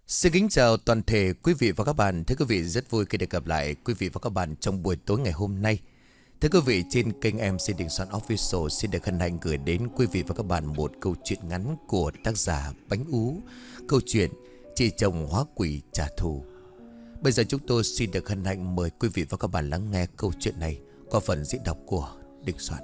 Xin kính chào toàn thể quý vị và các bạn. Thưa quý vị, rất vui khi được gặp lại quý vị và các bạn trong buổi tối ngày hôm nay. Thưa quý vị, trên kênh MC Đình Soạn Official xin được hân hạnh gửi đến quý vị và các bạn một câu chuyện ngắn của tác giả Bánh Ú. Câu chuyện Chị chồng hóa quỷ trả thù. Bây giờ chúng tôi xin được hân hạnh mời quý vị và các bạn lắng nghe câu chuyện này qua phần diễn đọc của Đình Soạn.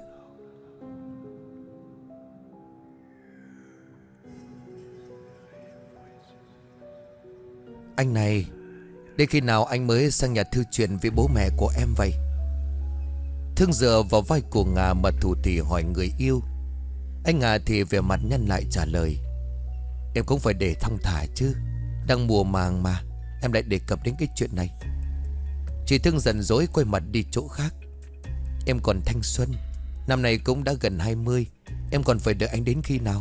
Anh này, đến khi nào anh mới sang nhà thư chuyện với bố mẹ của em vậy? Thương dựa vào vai của Ngà mà thủ thỉ hỏi người yêu. Anh Ngà thì về mặt nhăn lại trả lời: Em cũng phải để thong thả chứ, đang mùa màng mà em lại đề cập đến cái chuyện này. Chị Thương giận dỗi quay mặt đi chỗ khác: Em còn thanh xuân, năm nay cũng đã gần 20, em còn phải đợi anh đến khi nào?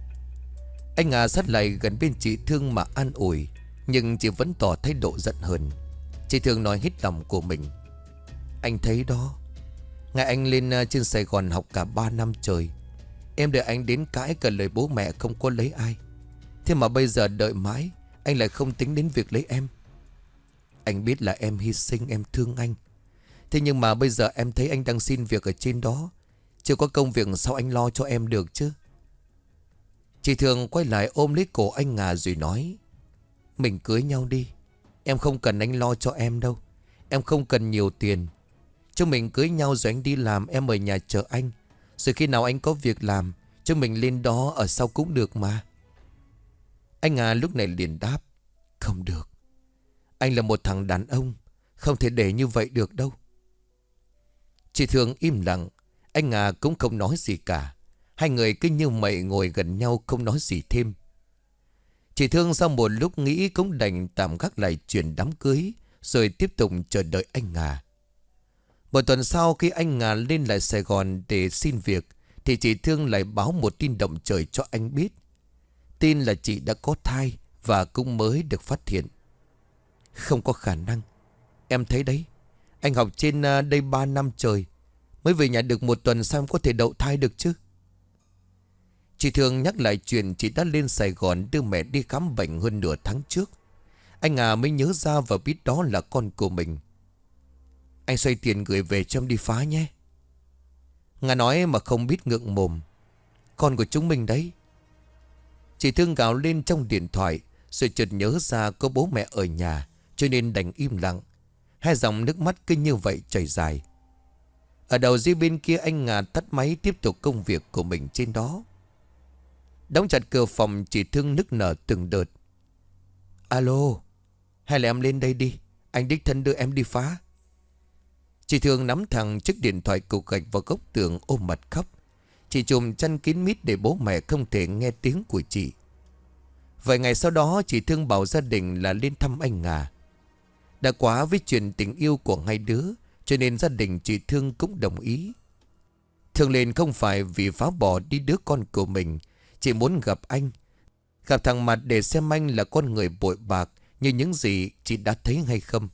Anh Ngà sát lại gần bên chị Thương mà an ủi, nhưng chị vẫn tỏ thái độ giận hờn. Chị Thương nói hết lòng của mình: Anh thấy đó, ngày anh lên trên Sài Gòn học cả 3 năm trời, em đợi anh đến cãi cả lời bố mẹ không có lấy ai. Thế mà bây giờ đợi mãi, anh lại không tính đến việc lấy em. Anh biết là em hy sinh, em thương anh. Thế nhưng mà bây giờ em thấy anh đang xin việc ở trên đó, chưa có công việc sao anh lo cho em được chứ? Chị Thương quay lại ôm lấy cổ anh Ngà rồi nói: Mình cưới nhau đi, em không cần anh lo cho em đâu. Em không cần nhiều tiền. Chúng mình cưới nhau rồi anh đi làm, em ở nhà chờ anh. Rồi khi nào anh có việc làm, chúng mình lên đó ở sau cũng được mà. Anh Ngà lúc này liền đáp: Không được, anh là một thằng đàn ông, không thể để như vậy được đâu. Chị Thương im lặng. Anh Ngà cũng không nói gì cả. Hai người cứ như mậy ngồi gần nhau không nói gì thêm. Chị Thương sau một lúc nghĩ cũng đành tạm gác lại chuyện đám cưới, rồi tiếp tục chờ đợi anh Ngà. Một tuần sau, khi anh Ngà lên lại Sài Gòn để xin việc, thì chị Thương lại báo một tin động trời cho anh biết. Tin là chị đã có thai và cũng mới được phát hiện. Không có khả năng. Em thấy đấy, anh học trên đây 3 năm trời, mới về nhà được một tuần sao em có thể đậu thai được chứ? Chị Thương nhắc lại chuyện chị đã lên Sài Gòn đưa mẹ đi khám bệnh hơn nửa tháng trước. Anh Ngà mới nhớ ra và biết đó là con của mình. Anh xoay tiền gửi về cho em đi phá nhé. Ngà nói mà không biết ngượng mồm: Con của chúng mình đấy. Chị Thương gào lên trong điện thoại, rồi chợt nhớ ra có bố mẹ ở nhà, cho nên đành im lặng. Hai dòng nước mắt cứ như vậy chảy dài. Ở đầu dây bên kia, anh Ngà tắt máy tiếp tục công việc của mình trên đó. Đóng chặt cửa phòng, chị Thương nức nở từng đợt: Alo, hay là em lên đây đi, anh đích thân đưa em đi phá. Chị Thương nắm thẳng chiếc điện thoại cục gạch vào góc tường ôm mặt khóc. Chị chùm chăn kín mít để bố mẹ không thể nghe tiếng của chị. Vài ngày sau đó, chị Thương bảo gia đình là lên thăm anh Ngà. Đã quá với chuyện tình yêu của hai đứa, cho nên gia đình chị Thương cũng đồng ý. Thương lên không phải vì phá bỏ đi đứa con của mình, chị muốn gặp anh, gặp thằng Mặt để xem anh là con người bội bạc như những gì chị đã thấy hay không.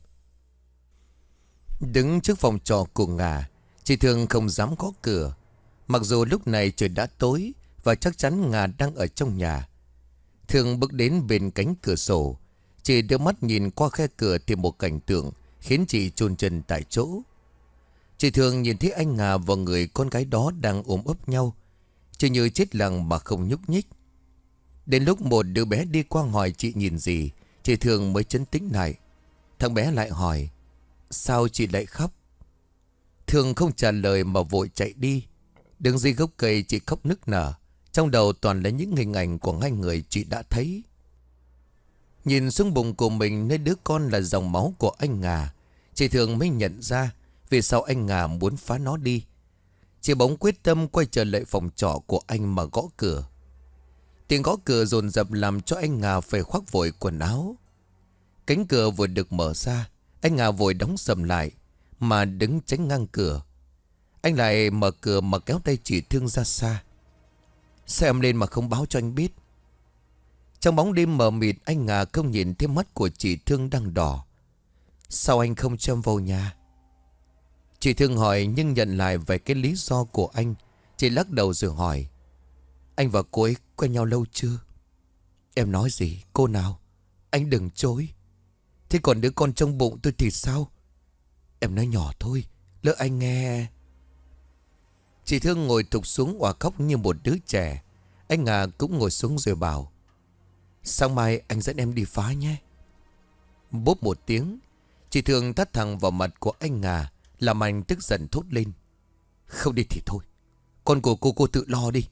Đứng trước phòng trọ của Ngà, chị Thương không dám gõ cửa. Mặc dù lúc này trời đã tối và chắc chắn Ngà đang ở trong nhà. Thương bước đến bên cánh cửa sổ. Chị đưa mắt nhìn qua khe cửa thì một cảnh tượng khiến chị chôn chân tại chỗ. Chị Thương nhìn thấy anh Ngà và người con gái đó đang ôm ấp nhau, chỉ như chết lặng mà không nhúc nhích. Đến lúc một đứa bé đi qua hỏi chị nhìn gì, chị Thương mới trấn tĩnh lại. Thằng bé lại hỏi: Sao chị lại khóc? Thương không trả lời mà vội chạy đi. Đứng dưới gốc cây chị khóc nức nở. Trong đầu toàn là những hình ảnh của hai người chị đã thấy. Nhìn xuống bụng của mình nơi đứa con là dòng máu của anh Ngà, chị Thương mới nhận ra vì sao anh Ngà muốn phá nó đi. Chị bỗng quyết tâm quay trở lại phòng trọ của anh mà gõ cửa. Tiếng gõ cửa dồn dập làm cho anh Ngà phải khoác vội quần áo. Cánh cửa vừa được mở ra, anh Ngà vội đóng sầm lại mà đứng tránh ngang cửa. Anh lại mở cửa mà kéo tay chị Thương ra xa: Sao em lên mà không báo cho anh biết? Trong bóng đêm mờ mịt, anh Ngà không nhìn thấy mắt của chị Thương đang đỏ. Sao anh không cho em vào nhà? Chị Thương hỏi nhưng nhận lại về cái lý do của anh. Chị lắc đầu rồi hỏi: Anh và cô ấy quen nhau lâu chưa? Em nói gì? Cô nào? Anh đừng chối. Thế còn đứa con trong bụng tôi thì sao? Em nói nhỏ thôi, lỡ anh nghe. Chị Thương ngồi thụp xuống òa khóc như một đứa trẻ. Anh Nga cũng ngồi xuống rồi bảo: sáng mai anh dẫn em đi phá nhé. Bốp một tiếng, chị Thương tát thẳng vào mặt của anh Nga, làm anh tức giận thốt lên: không đi thì thôi, con của cô tự lo đi.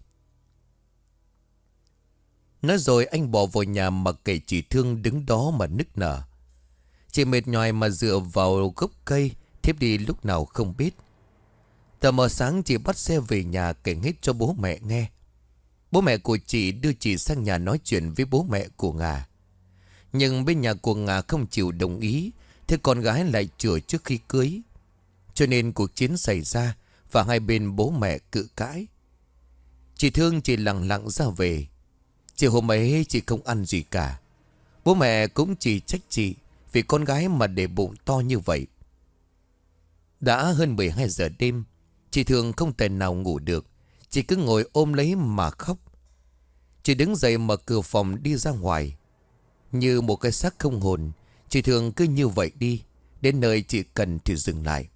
Nói rồi anh bỏ vào nhà mặc kệ chị Thương đứng đó mà nức nở. Chị mệt nhoài mà dựa vào gốc cây, thiếp đi lúc nào không biết. Tờ mờ sáng chị bắt xe về nhà kể hết cho bố mẹ nghe. Bố mẹ của chị đưa chị sang nhà nói chuyện với bố mẹ của Nga. Nhưng bên nhà của Nga không chịu đồng ý, thế con gái lại chữa trước khi cưới. Cho nên cuộc chiến xảy ra và hai bên bố mẹ cự cãi. Chị Thương chỉ lặng lặng ra về. Chiều hôm ấy chị không ăn gì cả. Bố mẹ cũng chỉ trách chị vì con gái mà để bụng to như vậy. Đã hơn 12 giờ đêm, chị Thương không thể nào ngủ được. Chị cứ ngồi ôm lấy mà khóc. Chị đứng dậy mở cửa phòng đi ra ngoài. Như một cái xác không hồn, chị Thương cứ như vậy đi. Đến nơi chị cần thì dừng lại.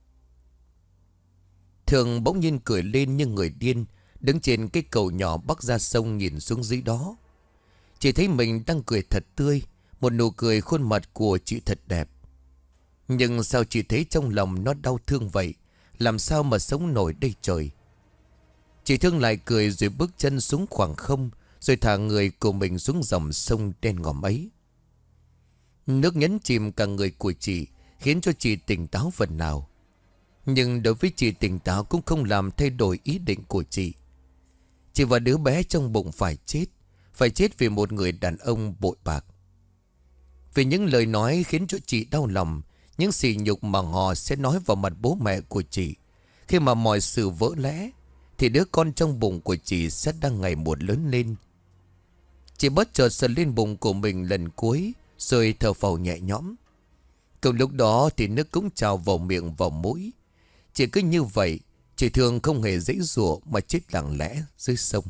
Thương bỗng nhiên cười lên như người điên, đứng trên cái cầu nhỏ bắc ra sông nhìn xuống dưới đó. Chị thấy mình đang cười thật tươi, một nụ cười khuôn mặt của chị thật đẹp. Nhưng sao chị thấy trong lòng nó đau thương vậy? Làm sao mà sống nổi đây trời? Chị Thương lại cười rồi bước chân xuống khoảng không, rồi thả người của mình xuống dòng sông đen ngòm ấy. Nước nhấn chìm cả người của chị, khiến cho chị tỉnh táo phần nào. Nhưng đối với chị, tỉnh táo cũng không làm thay đổi ý định của chị. Chị và đứa bé trong bụng phải chết vì một người đàn ông bội bạc. Vì những lời nói khiến cho chị đau lòng, những sỉ nhục mà họ sẽ nói vào mặt bố mẹ của chị. Khi mà mọi sự vỡ lẽ, thì đứa con trong bụng của chị sẽ đang ngày một lớn lên. Chị bất chợt sờ lên bụng của mình lần cuối, rồi thở phào nhẹ nhõm. Cùng lúc đó thì nước cũng trào vào miệng vào mũi. Chỉ cứ như vậy, chị Thương không hề giãy giụa mà chết lặng lẽ dưới sông.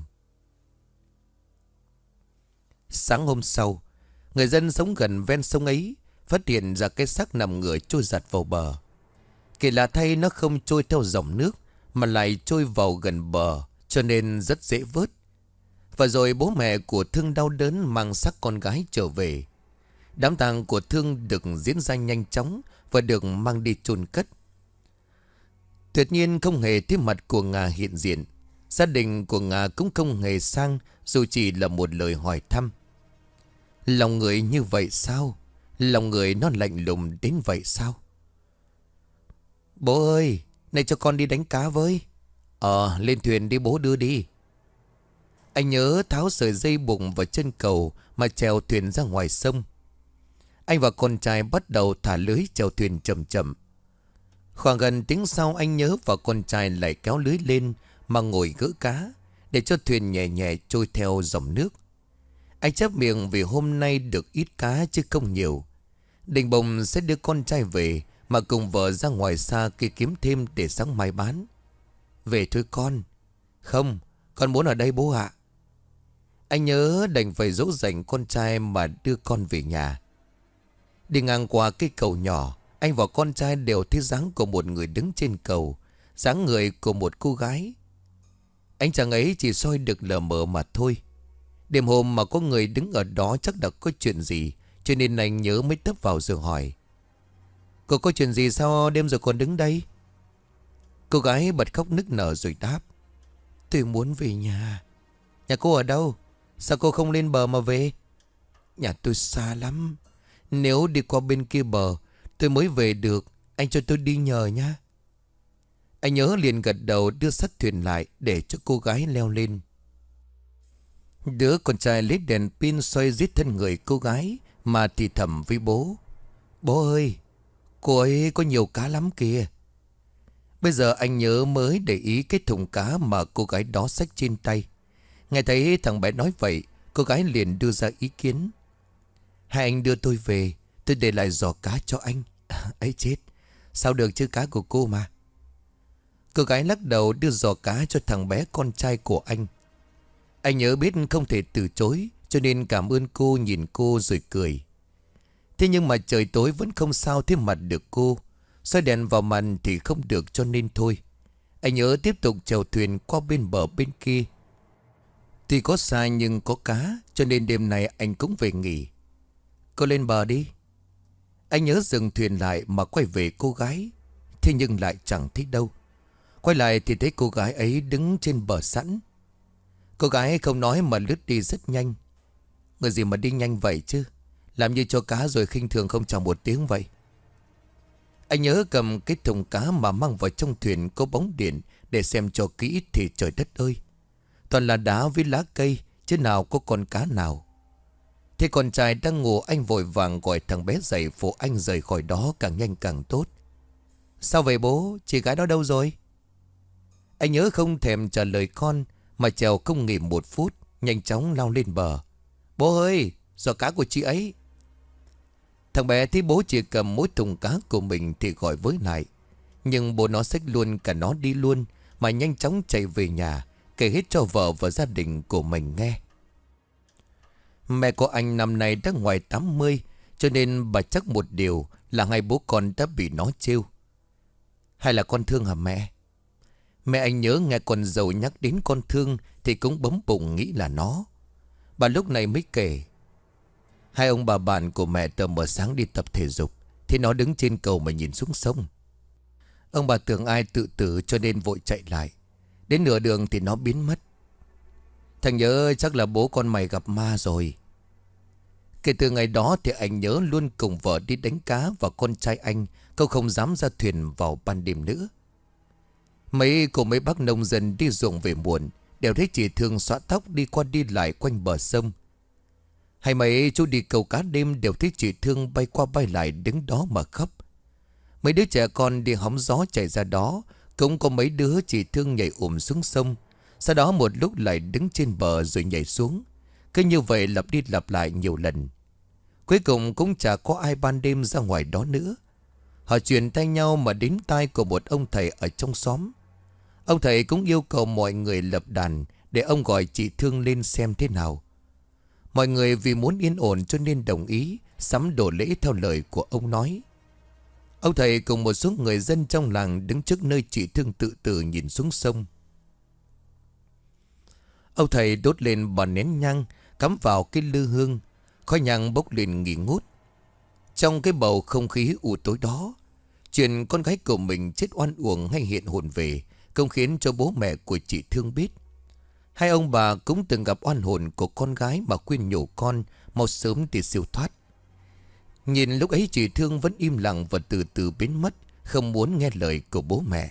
Sáng hôm sau, người dân sống gần ven sông ấy phát hiện ra cái xác nằm ngửa trôi giặt vào bờ. Kỳ lạ thay, nó không trôi theo dòng nước mà lại trôi vào gần bờ, cho nên rất dễ vớt. Và rồi bố mẹ của Thương đau đớn mang xác con gái trở về. Đám tang của Thương được diễn ra nhanh chóng và được mang đi chôn cất. Tuyệt nhiên không hề thấy mặt của Nga hiện diện. Gia đình của Nga cũng không hề sang, dù chỉ là một lời hỏi thăm. Lòng người như vậy sao? Lòng người nó lạnh lùng đến vậy sao? Bố ơi, này cho con đi đánh cá với. Lên thuyền đi bố đưa đi. Anh nhớ tháo sợi dây buộc vào chân cầu mà chèo thuyền ra ngoài sông. Anh và con trai bắt đầu thả lưới chèo thuyền chậm chậm. Khoảng gần tiếng sau, anh nhớ và con trai lại kéo lưới lên mà ngồi gỡ cá, để cho thuyền nhẹ nhẹ trôi theo dòng nước. Anh chép miệng vì hôm nay được ít cá chứ không nhiều. Định bụng sẽ đưa con trai về mà cùng vợ ra ngoài xa kia kiếm thêm để sáng mai bán. Về thôi con. Không, con muốn ở đây bố ạ. Anh nhớ đành phải dỗ dành con trai mà đưa con về nhà. Đi ngang qua cái cầu nhỏ, anh và con trai đều thấy dáng của một người đứng trên cầu, dáng người của một cô gái. Anh chàng ấy chỉ soi được lờ mờ mà thôi. Đêm hôm mà có người đứng ở đó chắc đã có chuyện gì, cho nên anh nhớ mới tấp vào rồi hỏi: Cô có chuyện gì sao đêm rồi còn đứng đây? Cô gái bật khóc nức nở rồi đáp: Tôi muốn về nhà. Nhà cô ở đâu? Sao cô không lên bờ mà về? Nhà tôi xa lắm. Nếu đi qua bên kia bờ tôi mới về được. Anh cho tôi đi nhờ nha. Anh nhớ liền gật đầu đưa sắt thuyền lại để cho cô gái leo lên. Đứa con trai lấy đèn pin soi giết thân người cô gái mà thì thầm với bố: Bố ơi, cô ấy có nhiều cá lắm kìa. Bây giờ anh nhớ mới để ý cái thùng cá mà cô gái đó xách trên tay. Nghe thấy thằng bé nói vậy, cô gái liền đưa ra ý kiến: Hai anh đưa tôi về, tôi để lại giỏ cá cho anh. Ấy chết, sao được chứ, cá của cô mà. Cô gái lắc đầu đưa giỏ cá cho thằng bé con trai của anh. Anh nhớ biết không thể từ chối, cho nên cảm ơn cô, nhìn cô rồi cười. Thế nhưng mà trời tối vẫn không sao thế mặt được cô. Soi đèn vào mặt thì không được cho nên thôi. Anh nhớ tiếp tục chèo thuyền qua bên bờ bên kia. Tuy có xa nhưng có cá, cho nên đêm nay anh cũng về nghỉ. Cô lên bờ đi. Anh nhớ dừng thuyền lại mà quay về cô gái. Thế nhưng lại chẳng thấy đâu. Quay lại thì thấy cô gái ấy đứng trên bờ sẵn. Cô gái không nói mà lướt đi rất nhanh. Người gì mà đi nhanh vậy chứ? Làm như cho cá rồi khinh thường không chào một tiếng vậy. Anh nhớ cầm cái thùng cá mà mang vào trong thuyền có bóng điện để xem cho kỹ thì trời đất ơi. Toàn là đá với lá cây, chứ nào có con cá nào. Thế con trai đang ngủ, anh vội vàng gọi thằng bé dậy phụ anh rời khỏi đó càng nhanh càng tốt. Sao vậy bố? Chị gái đó đâu rồi? Anh nhớ không thèm trả lời con mà chèo không nghỉ một phút, nhanh chóng lao lên bờ. Bố ơi, giò cá của chị ấy. Thằng bé thấy bố chỉ cầm mỗi thùng cá của mình thì gọi với lại. Nhưng bố nó xách luôn cả nó đi luôn mà nhanh chóng chạy về nhà, kể hết cho vợ và gia đình của mình nghe. Mẹ của anh năm nay đã ngoài 80, cho nên bà chắc một điều là hai bố con đã bị nó trêu. Hay là con Thương hả mẹ? Mẹ anh nhớ nghe con dâu nhắc đến con Thương thì cũng bấm bụng nghĩ là nó. Bà lúc này mới kể. Hai ông bà bạn của mẹ tờ mờ sáng đi tập thể dục thì nó đứng trên cầu mà nhìn xuống sông. Ông bà tưởng ai tự tử cho nên vội chạy lại. Đến nửa đường thì nó biến mất. Thằng nhớ chắc là bố con mày gặp ma rồi. Kể từ ngày đó thì anh nhớ luôn cùng vợ đi đánh cá và con trai anh cậu không dám ra thuyền vào ban đêm nữa. Mấy bác nông dân đi ruộng về muộn đều thấy chị Thương xõa tóc đi qua đi lại quanh bờ sông. Hay mấy chú đi câu cá đêm đều thấy chị Thương bay qua bay lại đứng đó mà khóc. Mấy đứa trẻ con đi hóng gió chạy ra đó, cũng có mấy đứa chị Thương nhảy xuống sông. Sau đó một lúc lại đứng trên bờ rồi nhảy xuống. Cứ như vậy lặp đi lặp lại nhiều lần. Cuối cùng cũng chả có ai ban đêm ra ngoài đó nữa. Họ truyền tay nhau mà đến tai của một ông thầy ở trong xóm. Ông thầy cũng yêu cầu mọi người lập đàn để ông gọi chị Thương lên xem thế nào. Mọi người vì muốn yên ổn cho nên đồng ý sắm đồ lễ theo lời của ông nói. Ông thầy cùng một số người dân trong làng đứng trước nơi chị Thương tự tử nhìn xuống sông. Ông thầy đốt lên bàn nén nhang, cắm vào cái lư hương, khói nhang bốc lên nghi ngút. Trong cái bầu không khí u tối đó, chuyện con gái của mình chết oan uổng hay hiện hồn về không khiến cho bố mẹ của chị Thương biết. Hai ông bà cũng từng gặp oan hồn của con gái mà khuyên nhủ con mau sớm để siêu thoát. Nhìn lúc ấy chị Thương vẫn im lặng và từ từ biến mất, không muốn nghe lời của bố mẹ.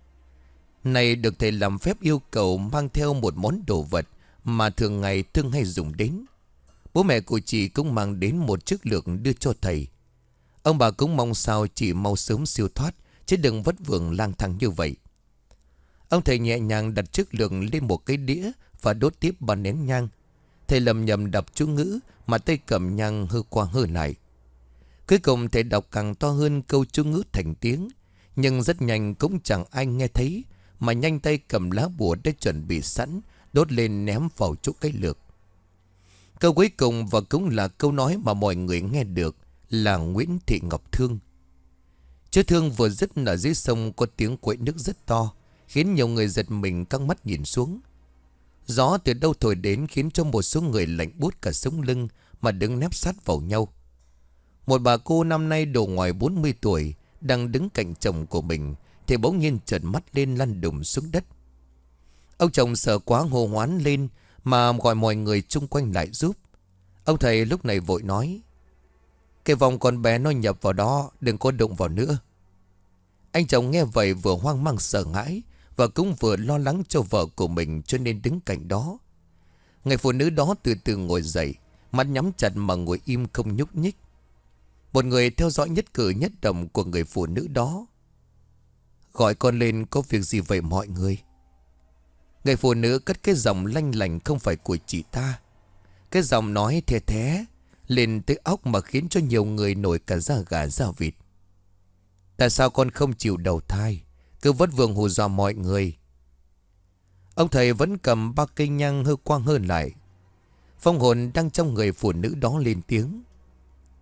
Này được thầy làm phép yêu cầu mang theo một món đồ vật mà thường ngày Thương hay dùng đến. Bố mẹ của chị cũng mang đến một chiếc lược đưa cho thầy. Ông bà cũng mong sao chị mau sớm siêu thoát, chứ đừng vất vưởng lang thang như vậy. Ông thầy nhẹ nhàng đặt chiếc lược lên một cái đĩa và đốt tiếp bàn nén nhang. Thầy lầm nhầm đọc chú ngữ mà tay cầm nhang hơ qua hơ lại. Cuối cùng thầy đọc càng to hơn câu chú ngữ thành tiếng. Nhưng rất nhanh cũng chẳng ai nghe thấy, mà nhanh tay cầm lá bùa đã chuẩn bị sẵn, đốt lên ném vào chỗ cái lược. Câu cuối cùng và cũng là câu nói mà mọi người nghe được là Nguyễn Thị Ngọc Thương. Chữ Thương vừa dứt ở dưới sông có tiếng quậy nước rất to, khiến nhiều người giật mình căng mắt nhìn xuống. Gió từ đâu thổi đến khiến cho một số người lạnh buốt cả sống lưng mà đứng nép sát vào nhau. Một bà cô năm nay độ ngoài 40 tuổi đang đứng cạnh chồng của mình thì bỗng nhiên trợn mắt lên lăn đùng xuống đất. Ông chồng sợ quá hô hoán lên mà gọi mọi người chung quanh lại giúp. Ông thầy lúc này vội nói: "Cái vòng con bé nó nhập vào đó, đừng có đụng vào nữa." Anh chồng nghe vậy vừa hoang mang sợ hãi và cũng vừa lo lắng cho vợ của mình cho nên đứng cạnh đó. Người phụ nữ đó từ từ ngồi dậy, mắt nhắm chặt mà ngồi im không nhúc nhích. Một người theo dõi nhất cử nhất động của người phụ nữ đó: "Gọi con lên, có việc gì vậy mọi người?" Người phụ nữ cất cái giọng lanh lành không phải của chị ta. Cái giọng nói the thé lên tới óc mà khiến cho nhiều người nổi cả da gà da vịt. "Tại sao con không chịu đầu thai, cứ vất vưởng hù dọa mọi người?" Ông thầy vẫn cầm ba cây nhang hơ quang hơ lại. Phong hồn đang trong người phụ nữ đó lên tiếng: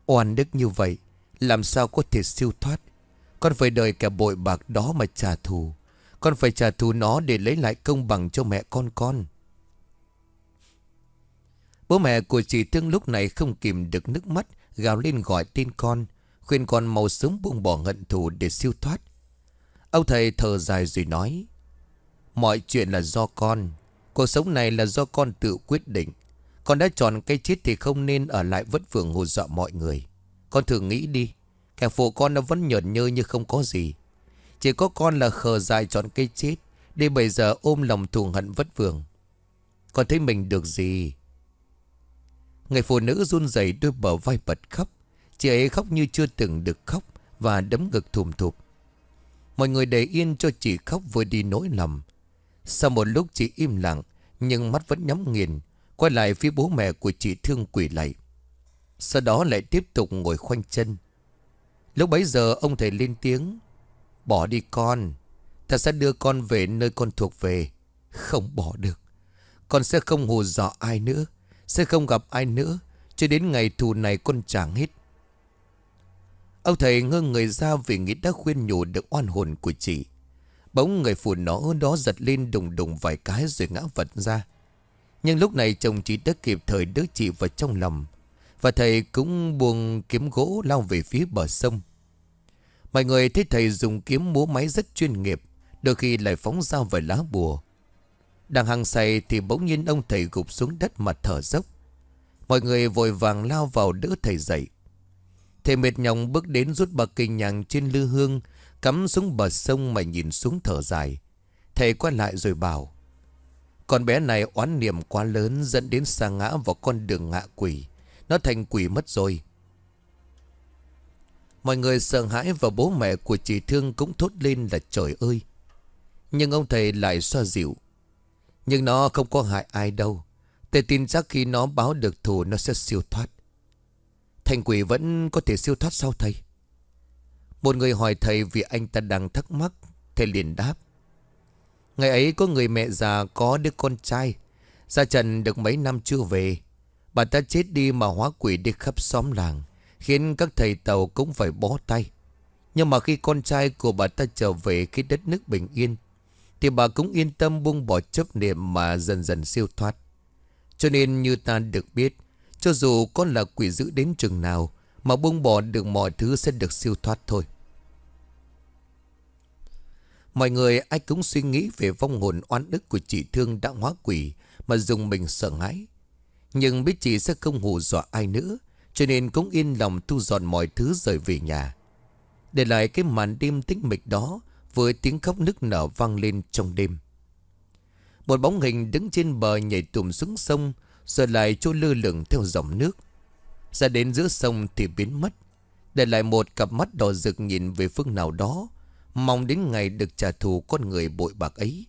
Oan đức như vậy làm sao có thể siêu thoát. Con phải đợi kẻ bội bạc đó mà trả thù. Con phải trả thù nó để lấy lại công bằng cho mẹ con. Bố mẹ của chị Thương lúc này không kìm được nước mắt, gào lên gọi tên con, khuyên con mau sớm buông bỏ hận thù để siêu thoát. Ông thầy thở dài rồi nói: mọi chuyện là do con. Cuộc sống này là do con tự quyết định. Con đã chọn cái chết thì không nên ở lại vất vưởng hù dọa mọi người. Con thử nghĩ đi, kẻ phụ con nó vẫn nhởn nhơ như không có gì. Chỉ có con là khờ dại chọn cái chết, để bây giờ ôm lòng thù hận vất vưởng. Con thấy mình được gì? Người phụ nữ run rẩy đôi bờ vai bật khóc. Chị ấy khóc như chưa từng được khóc và đấm ngực thùm thụp. Mọi người để yên cho chị khóc vơi đi nỗi lòng. Sau một lúc chị im lặng, nhưng mắt vẫn nhắm nghiền, quay lại phía bố mẹ của chị Thương quỳ lạy. Sau đó lại tiếp tục ngồi khoanh chân. Lúc bấy giờ ông thầy lên tiếng: bỏ đi con. Ta sẽ đưa con về nơi con thuộc về. Không bỏ được. Con sẽ không hù dọa ai nữa, sẽ không gặp ai nữa, cho đến ngày thù này con chẳng hết. Ông thầy ngơ người ra vì nghĩ đã khuyên nhủ được oan hồn của chị. Bỗng người phụ nữ đó giật lên đùng đùng vài cái rồi ngã vật ra. Nhưng lúc này chồng chị đã kịp thời đỡ chị vào trong lòng, và thầy cũng buông kiếm gỗ lao về phía bờ sông. Mọi người thấy thầy dùng kiếm múa máy rất chuyên nghiệp, đôi khi lại phóng ra vài lá bùa. Đang hăng say thì bỗng nhiên ông thầy gục xuống đất mà thở dốc. Mọi người vội vàng lao vào đỡ thầy dậy. Thầy mệt nhọc bước đến rút bà cây nhang trên lư hương, cắm xuống bờ sông mà nhìn xuống thở dài. Thầy quay lại rồi bảo: con bé này oán niệm quá lớn dẫn đến sa ngã vào con đường ngạ quỷ. Nó thành quỷ mất rồi. Mọi người sợ hãi và bố mẹ của chị Thương cũng thốt lên là trời ơi. Nhưng ông thầy lại xoa dịu: nhưng nó không có hại ai đâu. Thầy tin chắc khi nó báo được thù nó sẽ siêu thoát. Thành quỷ vẫn có thể siêu thoát sao thầy? Một người hỏi thầy vì anh ta đang thắc mắc. Thầy liền đáp: ngày ấy có người mẹ già có đứa con trai, ra trần được mấy năm chưa về. Bà ta chết đi mà hóa quỷ đi khắp xóm làng, khiến các thầy tàu cũng phải bó tay. Nhưng mà khi con trai của bà ta trở về khi đất nước bình yên, thì bà cũng yên tâm buông bỏ chấp niệm mà dần dần siêu thoát. Cho nên như ta được biết, cho dù con là quỷ dữ đến chừng nào, mà buông bỏ được mọi thứ sẽ được siêu thoát thôi. Mọi người ai cũng suy nghĩ về vong hồn oan ức của chị Thương đã hóa quỷ mà dùng mình sợ hãi. Nhưng biết chị sẽ không hù dọa ai nữa, cho nên cũng yên lòng thu dọn mọi thứ rời về nhà. Để lại cái màn đêm tĩnh mịch đó với tiếng khóc nức nở vang lên trong đêm. Một bóng hình đứng trên bờ nhảy tùm xuống sông, rồi lại trôi lơ lửng theo dòng nước. Ra đến giữa sông thì biến mất, để lại một cặp mắt đỏ rực nhìn về phương nào đó, mong đến ngày được trả thù con người bội bạc ấy.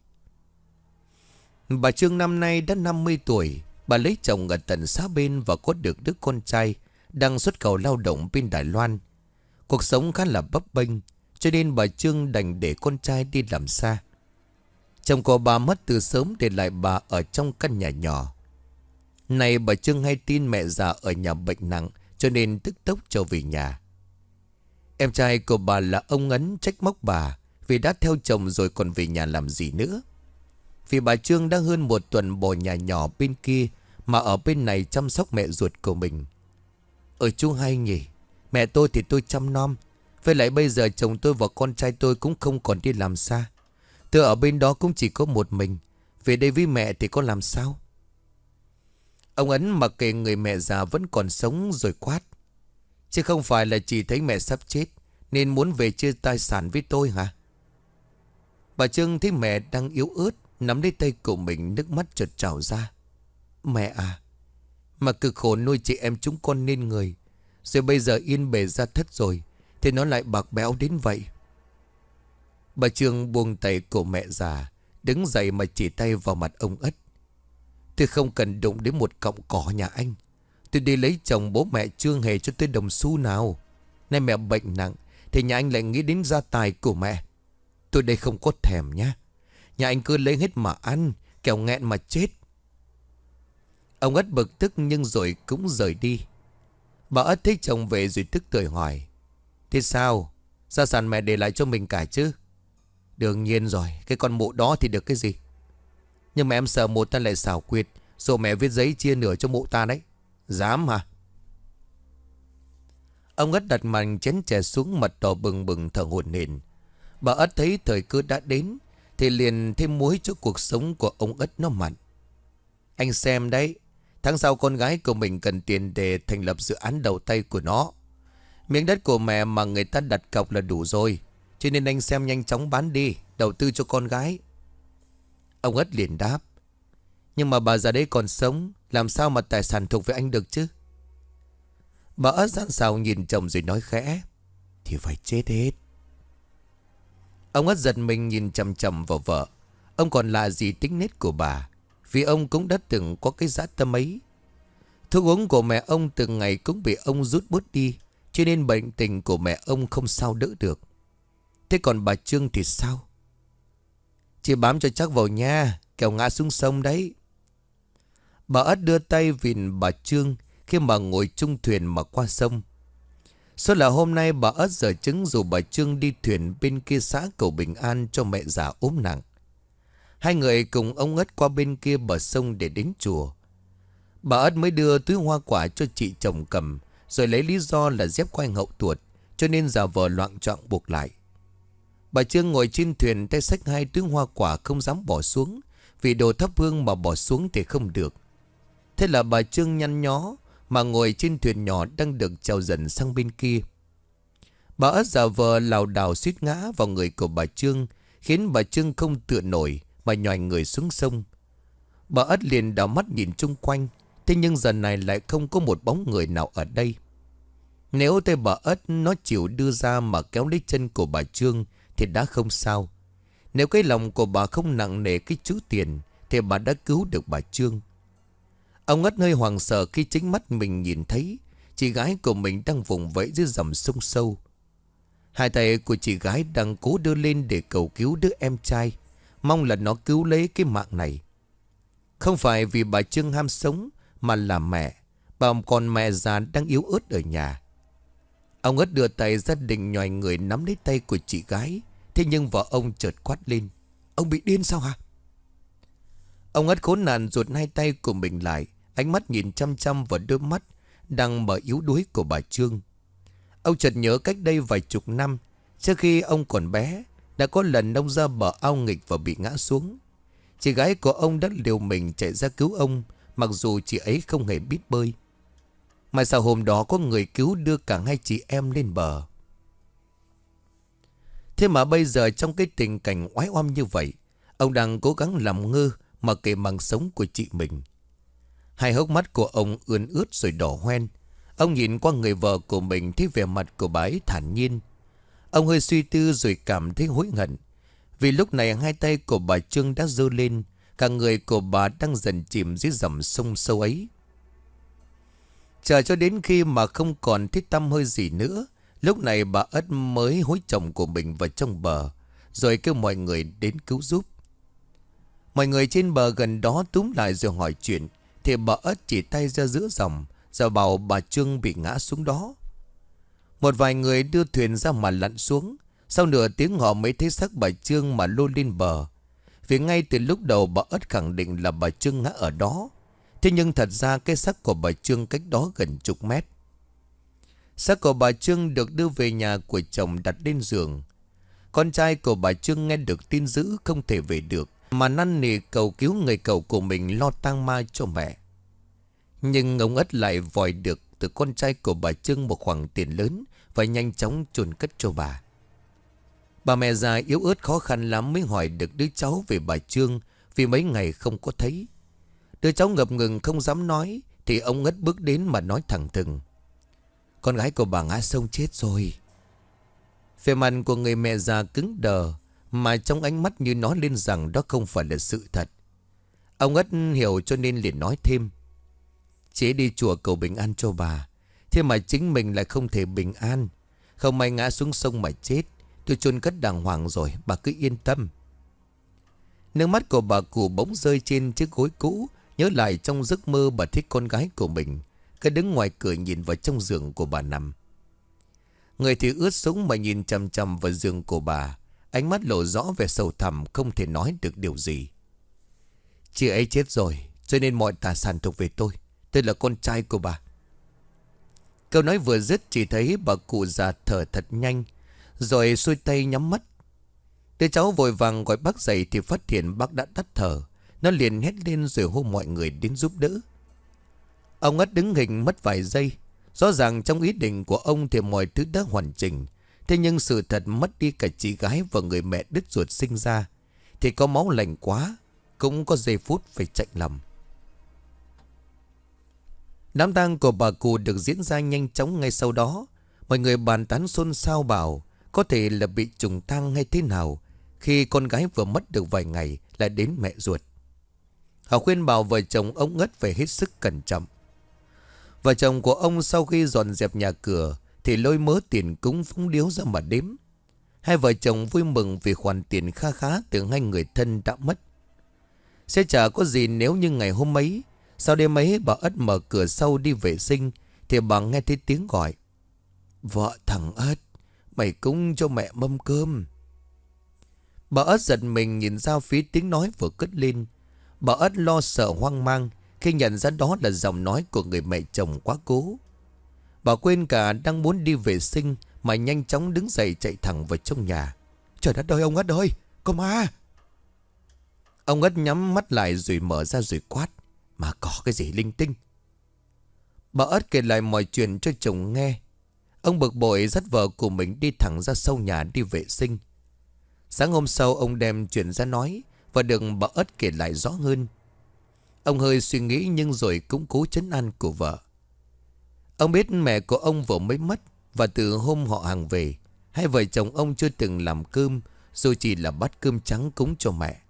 Bà Trương năm nay đã 50 tuổi. Bà lấy chồng ở tận xã bên và có được đứa con trai đang xuất khẩu lao động bên Đài Loan. Cuộc sống khá là bấp bênh, cho nên bà Trương đành để con trai đi làm xa. Chồng của bà mất từ sớm, để lại bà ở trong căn nhà nhỏ. Này bà Trương hay tin mẹ già ở nhà bệnh nặng, cho nên tức tốc trở về nhà. Em trai của bà là ông Ấn trách móc bà vì đã theo chồng rồi còn về nhà làm gì nữa. Vì bà Trương đã hơn một tuần bỏ nhà nhỏ bên kia mà ở bên này chăm sóc mẹ ruột của mình. Chú hay nhỉ, mẹ tôi thì tôi chăm nom, với lại bây giờ chồng tôi và con trai tôi cũng không còn đi làm xa. Tôi ở bên đó cũng chỉ có một mình, về đây với mẹ thì có làm sao? Ông Ấn mặc kệ người mẹ già vẫn còn sống rồi quát: chứ không phải là chỉ thấy mẹ sắp chết nên muốn về chia tài sản với tôi hả? Bà Trương thấy mẹ đang yếu ớt, nắm lấy tay của mình, nước mắt chợt trào ra. Mẹ à, mà cực khổ nuôi chị em chúng con nên người, rồi bây giờ yên bề ra thất rồi thì nó lại bạc bẽo đến vậy. Bà Trương buông tay của mẹ già, đứng dậy mà chỉ tay vào mặt ông Ất. Tôi không cần đụng đến một cọng cỏ nhà anh. Tôi đi lấy chồng, bố mẹ Trương hề cho tôi đồng xu nào. Nay mẹ bệnh nặng thì nhà anh lại nghĩ đến gia tài của mẹ. Tôi đây không có thèm nhá. Nhà anh cứ lấy hết mà ăn, kẻo nghẹn mà chết. Ông Ất bực tức nhưng rồi cũng rời đi. Bà Ất thấy chồng về rồi tức tưởi hỏi: Thế sao? Gia sản mẹ để lại cho mình cả chứ? Đương nhiên rồi, cái con mụ đó thì được cái gì? Nhưng mà em sợ mụ ta lại xảo quyệt, rồi mẹ viết giấy chia nửa cho mụ ta đấy. Dám hả? Ông Ất đặt màn chén chè xuống, mặt đỏ bừng bừng thở hổn hển. Bà Ất thấy thời cơ đã đến thì liền thêm muối cho cuộc sống của ông Ất nó mặn. Anh xem đấy, tháng sau con gái của mình cần tiền để thành lập dự án đầu tay của nó. Miếng đất của mẹ mà người ta đặt cọc là đủ rồi, cho nên anh xem nhanh chóng bán đi, đầu tư cho con gái. Ông Ất liền đáp: Nhưng mà bà già đấy còn sống, làm sao mà tài sản thuộc về anh được chứ? Bà Ất sẵn sàng nhìn chồng rồi nói khẽ: Thì phải chết hết. Ông Ất giật mình nhìn chằm chằm vào vợ. Ông còn lạ gì tính nết của bà, vì ông cũng đã từng có cái dã tâm ấy. Thuốc uống của mẹ ông từng ngày cũng bị ông rút bớt đi, cho nên bệnh tình của mẹ ông không sao đỡ được. Thế còn bà Trương thì sao? Chị bám cho chắc vào nha, kẻo ngã xuống sông đấy. Bà Ất đưa tay vịn bà Trương khi mà ngồi chung thuyền mà qua sông. Số là hôm nay bà Ất giờ chứng dù bà Trương đi thuyền bên kia xã cầu Bình An cho mẹ già ốm nặng. Hai người cùng ông Ất qua bên kia bờ sông để đến chùa. Bà Ất mới đưa túi hoa quả cho chị chồng cầm, rồi lấy lý do là dép quanh hậu tuột, cho nên giả vờ loạng choạng buộc lại. Bà Trương ngồi trên thuyền tay xách hai túi hoa quả không dám bỏ xuống, vì đồ thắp hương mà bỏ xuống thì không được. Thế là bà Trương nhăn nhó mà ngồi trên thuyền nhỏ đang được trèo dần sang bên kia. Bà Ất giả vờ lảo đảo suýt ngã vào người của bà Trương, khiến bà Trương không tựa nổi mà nhòi người xuống sông. Bà Ất liền đảo mắt nhìn chung quanh, thế nhưng giờ này lại không có một bóng người nào ở đây. Nếu tay bà Ất nó chịu đưa ra mà kéo lấy chân của bà Trương thì đã không sao. Nếu cái lòng của bà không nặng nề cái chữ tiền thì bà đã cứu được bà Trương. Ông Ất hơi hoảng sợ khi chính mắt mình nhìn thấy chị gái của mình đang vùng vẫy dưới dòng sông sâu. Hai tay của chị gái đang cố đưa lên để cầu cứu đứa em trai, mong là nó cứu lấy cái mạng này. Không phải vì bà Trương ham sống, mà là mẹ, bà còn mẹ già đang yếu ớt ở nhà. Ông Ất đưa tay ra định nhòi người nắm lấy tay của chị gái. Thế nhưng vợ ông chợt quát lên: Ông bị điên sao hả? Ông Ất khốn nạn ruột hai tay của mình lại, ánh mắt nhìn chăm chăm vào đôi mắt đang mở yếu đuối của bà Trương. Ông chợt nhớ cách đây vài chục năm, trước khi ông còn bé, đã có lần ông ra bờ ao nghịch và bị ngã xuống. Chị gái của ông đã liều mình chạy ra cứu ông, mặc dù chị ấy không hề biết bơi. Mà sao hôm đó có người cứu đưa cả hai chị em lên bờ. Thế mà bây giờ trong cái tình cảnh oái oăm như vậy, ông đang cố gắng làm ngơ mà kể mạng sống của chị mình. Hai hốc mắt của ông ươn ướt rồi đỏ hoen. Ông nhìn qua người vợ của mình, thấy vẻ mặt của bà ấy thản nhiên. Ông hơi suy tư rồi cảm thấy hối hận, vì lúc này hai tay của bà Trương đã giơ lên, cả người của bà đang dần chìm dưới dòng sông sâu ấy. Chờ cho đến khi mà không còn thấy tăm hơi gì nữa, lúc này bà Ất mới hối chồng của mình vào trong bờ, rồi kêu mọi người đến cứu giúp. Mọi người trên bờ gần đó túm lại rồi hỏi chuyện, thì bà Ất chỉ tay ra giữa dòng, rồi bảo bà Trương bị ngã xuống đó. Một vài người đưa thuyền ra mà lặn xuống. Sau nửa tiếng họ mới thấy xác bà Trương mà lôi lên bờ. Vì ngay từ lúc đầu bà Ất khẳng định là bà Trương ngã ở đó. Thế nhưng thật ra cái xác của bà Trương cách đó gần chục mét. Xác của bà Trương được đưa về nhà của chồng đặt lên giường. Con trai của bà Trương nghe được tin dữ không thể về được, mà năn nỉ cầu cứu người cậu của mình lo tang ma cho mẹ. Nhưng ông Ất lại vòi được từ con trai của bà Trương một khoản tiền lớn và nhanh chóng chôn cất cho bà. Bà mẹ già yếu ớt khó khăn lắm mới hỏi được đứa cháu về bà Trương, vì mấy ngày không có thấy. Đứa cháu ngập ngừng không dám nói, thì ông Ất bước đến mà nói thẳng thừng: Con gái của bà ngã sông chết rồi. Vẻ mặt của người mẹ già cứng đờ, mà trong ánh mắt như nói lên rằng đó không phải là sự thật. Ông Ất hiểu cho nên liền nói thêm: Chế đi chùa cầu bình an cho bà, thế mà chính mình lại không thể bình an. Không may ngã xuống sông mà chết. Tôi chôn cất đàng hoàng rồi, bà cứ yên tâm. Nước mắt của bà cụ bỗng rơi trên chiếc gối cũ, nhớ lại trong giấc mơ bà thích con gái của mình cứ đứng ngoài cửa nhìn vào trong giường của bà nằm. Người thì ướt sũng mà nhìn chằm chằm vào giường của bà. Ánh mắt lộ rõ vẻ sâu thẳm, không thể nói được điều gì. Chị ấy chết rồi, cho nên mọi tài sản thuộc về tôi. Tôi là con trai của bà. Câu nói vừa dứt chỉ thấy bà cụ già thở thật nhanh, rồi xuôi tay nhắm mắt. Đứa cháu vội vàng gọi bác dậy thì phát hiện bác đã tắt thở. Nó liền hét lên rồi hô mọi người đến giúp đỡ. Ông Ất đứng hình mất vài giây. Rõ ràng trong ý định của ông thì mọi thứ đã hoàn chỉnh. Thế nhưng sự thật mất đi cả chị gái và người mẹ đứt ruột sinh ra thì có máu lạnh quá, cũng có giây phút phải chạnh lòng. Đám tang của bà cụ được diễn ra nhanh chóng ngay sau đó. Mọi người bàn tán xôn xao bảo có thể là bị trùng tang hay thế nào khi con gái vừa mất được vài ngày lại đến mẹ ruột. Họ khuyên bảo vợ chồng ông Ất phải hết sức cẩn trọng. Vợ chồng của ông sau khi dọn dẹp nhà cửa thì lôi mớ tiền cúng phúng điếu ra mà đếm. Hai vợ chồng vui mừng vì khoản tiền kha khá từ hai người thân đã mất. Sẽ chả có gì nếu như ngày hôm ấy, sau đêm ấy bà Ất mở cửa sau đi vệ sinh thì bà nghe thấy tiếng gọi. Vợ thằng Ất, mày cúng cho mẹ mâm cơm. Bà Ất giật mình nhìn ra phía tiếng nói vừa cất lên. Bà Ất lo sợ hoang mang khi nhận ra đó là giọng nói của người mẹ chồng quá cố. Bà quên cả đang muốn đi vệ sinh mà nhanh chóng đứng dậy chạy thẳng vào trong nhà. Trời đất ơi, ông Ất ơi, có ma. Ông Ất nhắm mắt lại rồi mở ra rồi quát. Mà có cái gì linh tinh. Bà Ất kể lại mọi chuyện cho chồng nghe. Ông bực bội dắt vợ của mình đi thẳng ra sau nhà đi vệ sinh. Sáng hôm sau ông đem chuyện ra nói và được bà Ất kể lại rõ hơn. Ông hơi suy nghĩ nhưng rồi cũng cố trấn an của vợ. Ông biết mẹ của ông vừa mới mất và từ hôm họ hàng về, hai vợ chồng ông chưa từng làm cơm, dù chỉ là bát cơm trắng cúng cho mẹ.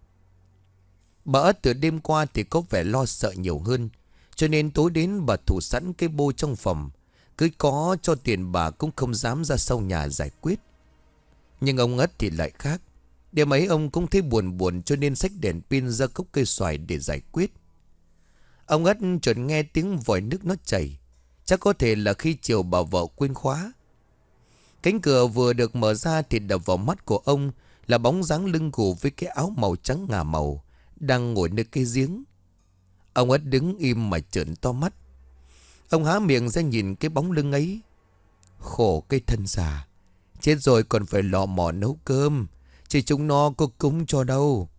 Bà Ất từ đêm qua thì có vẻ lo sợ nhiều hơn, cho nên tối đến bà thủ sẵn cái bô trong phòng. Cứ có cho tiền bà cũng không dám ra sau nhà giải quyết. Nhưng ông Ất thì lại khác. Đêm ấy ông cũng thấy buồn buồn cho nên xách đèn pin ra gốc cây xoài để giải quyết. Ông Ất chợt nghe tiếng vòi nước nó chảy. Chắc có thể là khi chiều bà vợ quên khóa. Cánh cửa vừa được mở ra thì đập vào mắt của ông là bóng dáng lưng gù với cái áo màu trắng ngà màu đang ngồi nơi cây giếng. Ông Ất đứng im mà trợn to mắt. Ông há miệng ra nhìn cái bóng lưng ấy. Khổ cái thân già, chết rồi còn phải lò mò nấu cơm, chỉ chúng nó có cúng cho đâu.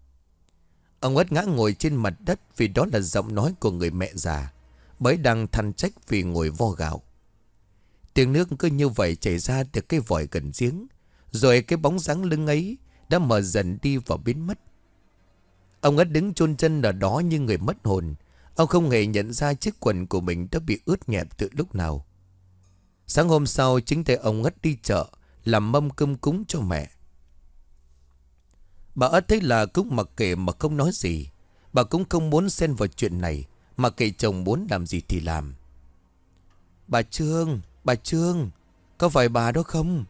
Ông Ất ngã ngồi trên mặt đất vì đó là giọng nói của người mẹ già, bấy đang than trách vì ngồi vo gạo. Tiếng nước cứ như vậy chảy ra từ cái vòi gần giếng, rồi cái bóng dáng lưng ấy đã mờ dần đi và biến mất. Ông Ất đứng chôn chân ở đó như người mất hồn. Ông không hề nhận ra chiếc quần của mình đã bị ướt nhẹp từ lúc nào. Sáng hôm sau chính tay ông Ất đi chợ làm mâm cơm cúng cho mẹ. Bà Ất thấy là cũng mặc kệ mà không nói gì. Bà cũng không muốn xen vào chuyện này, mà kệ chồng muốn làm gì thì làm. Bà Trương, có phải bà đó không?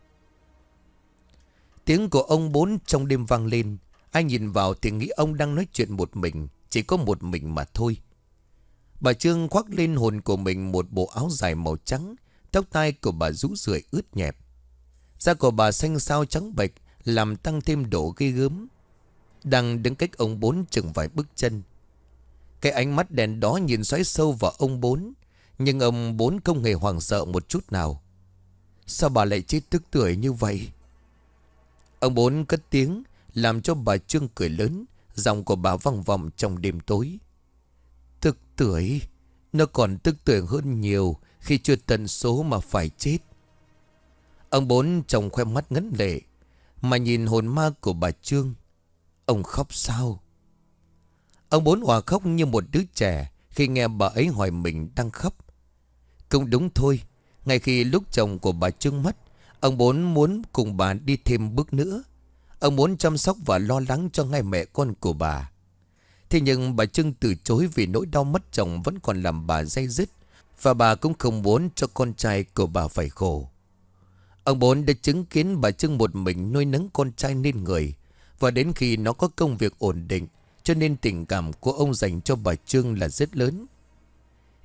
Tiếng của ông Bốn trong đêm vang lên. Ai nhìn vào thì nghĩ ông đang nói chuyện một mình, chỉ có một mình mà thôi. Bà Trương khoác lên hồn của mình một bộ áo dài màu trắng, tóc tai của bà rũ rượi ướt nhẹp. Da của bà xanh xao trắng bệch làm tăng thêm độ ghê gớm. Đang đứng cách ông Bốn chừng vài bước chân. Cái ánh mắt đèn đó nhìn xoáy sâu vào ông Bốn, nhưng ông Bốn không hề hoảng sợ một chút nào. Sao bà lại chết tức tưởi như vậy? Ông Bốn cất tiếng làm cho bà Trương cười lớn. Giọng của bà vang vọng trong đêm tối. Tức tưởi? Nó còn tức tưởi hơn nhiều khi chưa tận số mà phải chết. Ông Bốn tròng khoe mắt ngấn lệ mà nhìn hồn ma của bà Trương. Ông khóc sao? Ông Bốn hòa khóc như một đứa trẻ khi nghe bà ấy hỏi mình đang khóc. Cũng đúng thôi. Ngay khi lúc chồng của bà Trương mất, ông Bốn muốn cùng bà đi thêm bước nữa. Ông muốn chăm sóc và lo lắng cho hai mẹ con của bà. Thế nhưng bà Trương từ chối vì nỗi đau mất chồng vẫn còn làm bà day dứt. Và bà cũng không muốn cho con trai của bà phải khổ. Ông Bốn đã chứng kiến bà Trương một mình nuôi nấng con trai nên người. Và đến khi nó có công việc ổn định, cho nên tình cảm của ông dành cho bà Trương là rất lớn.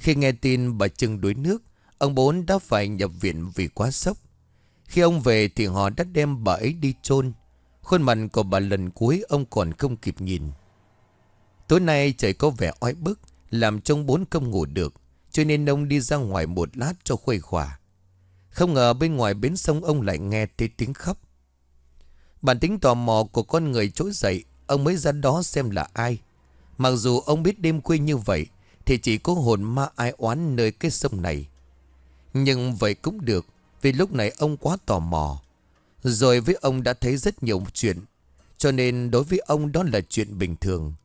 Khi nghe tin bà Trưng đuối nước, ông Bốn đã phải nhập viện vì quá sốc. Khi ông về thì họ đã đem bà ấy đi chôn. Khuôn mặt của bà lần cuối ông còn không kịp nhìn. Tối nay trời có vẻ oi bức, làm trông Bốn không ngủ được, cho nên ông đi ra ngoài một lát cho khuây khỏa. Không ngờ bên ngoài bến sông ông lại nghe thấy tiếng khóc. Bản tính tò mò của con người trỗi dậy, ông mới ra đó xem là ai. Mặc dù ông biết đêm khuya như vậy thì chỉ có hồn ma ai oán nơi cái sông này. Nhưng vậy cũng được, vì lúc này ông quá tò mò. Rồi với ông đã thấy rất nhiều chuyện, cho nên đối với ông đó là chuyện bình thường.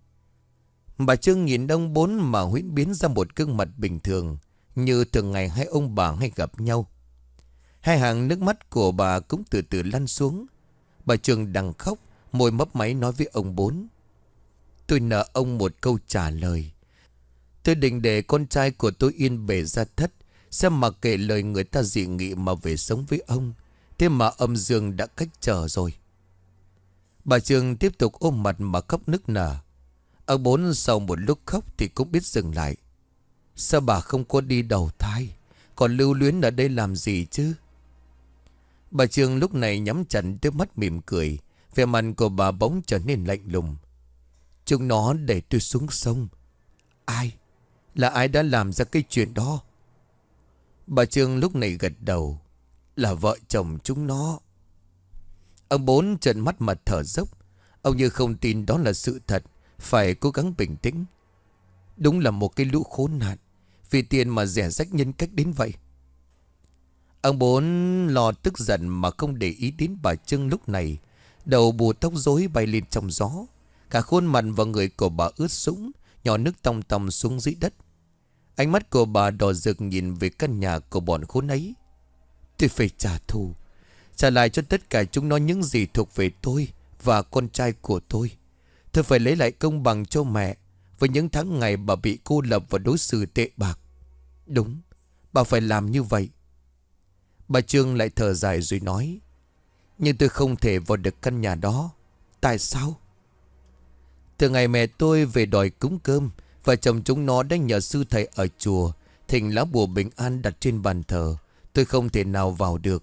Bà Trương nhìn ông Bốn mà huyễn biến ra một gương mặt bình thường, như thường ngày hai ông bà hay gặp nhau. Hai hàng nước mắt của bà cũng từ từ lăn xuống. Bà Trương đang khóc, môi mấp máy nói với ông Bốn: "Tôi nợ ông một câu trả lời. Tôi định để con trai của tôi yên bề ra thất, xem mà kể lời người ta dị nghị mà về sống với ông. Thế mà âm dương đã cách trở rồi." Bà Trương tiếp tục ôm mặt mà khóc nức nở. Ông Bốn sau một lúc khóc thì cũng biết dừng lại. "Sao bà không có đi đầu thai, còn lưu luyến ở đây làm gì chứ?" Bà Trương lúc này nhắm chặt đôi mắt mỉm cười, vẻ mặt của bà bỗng trở nên lạnh lùng. "Chúng nó đẩy tôi xuống sông. Ai? Là ai đã làm ra cái chuyện đó?" Bà Trương lúc này gật đầu. "Là vợ chồng chúng nó." Ông Bốn trợn mắt mà thở dốc. Ông như không tin đó là sự thật, phải cố gắng bình tĩnh. Đúng là một cái lũ khốn nạn, vì tiền mà rẻ rách nhân cách đến vậy. Ông Bốn lo tức giận mà không để ý đến bà Trưng lúc này. Đầu bù tóc rối bay lên trong gió. Cả khuôn mặt và người của bà ướt sũng, nhỏ nước tòng tòng xuống dưới đất. Ánh mắt của bà đỏ rực nhìn về căn nhà của bọn khốn ấy. "Tôi phải trả thù, trả lại cho tất cả chúng nó những gì thuộc về tôi và con trai của tôi. Tôi phải lấy lại công bằng cho mẹ với những tháng ngày bà bị cô lập và đối xử tệ bạc. Đúng, bà phải làm như vậy." Bà Trương lại thở dài rồi nói: "Nhưng tôi không thể vào được căn nhà đó." "Tại sao?" "Từ ngày mẹ tôi về đòi cúng cơm, vợ chồng chúng nó đã nhờ sư thầy ở chùa thỉnh lá bùa bình an đặt trên bàn thờ. Tôi không thể nào vào được."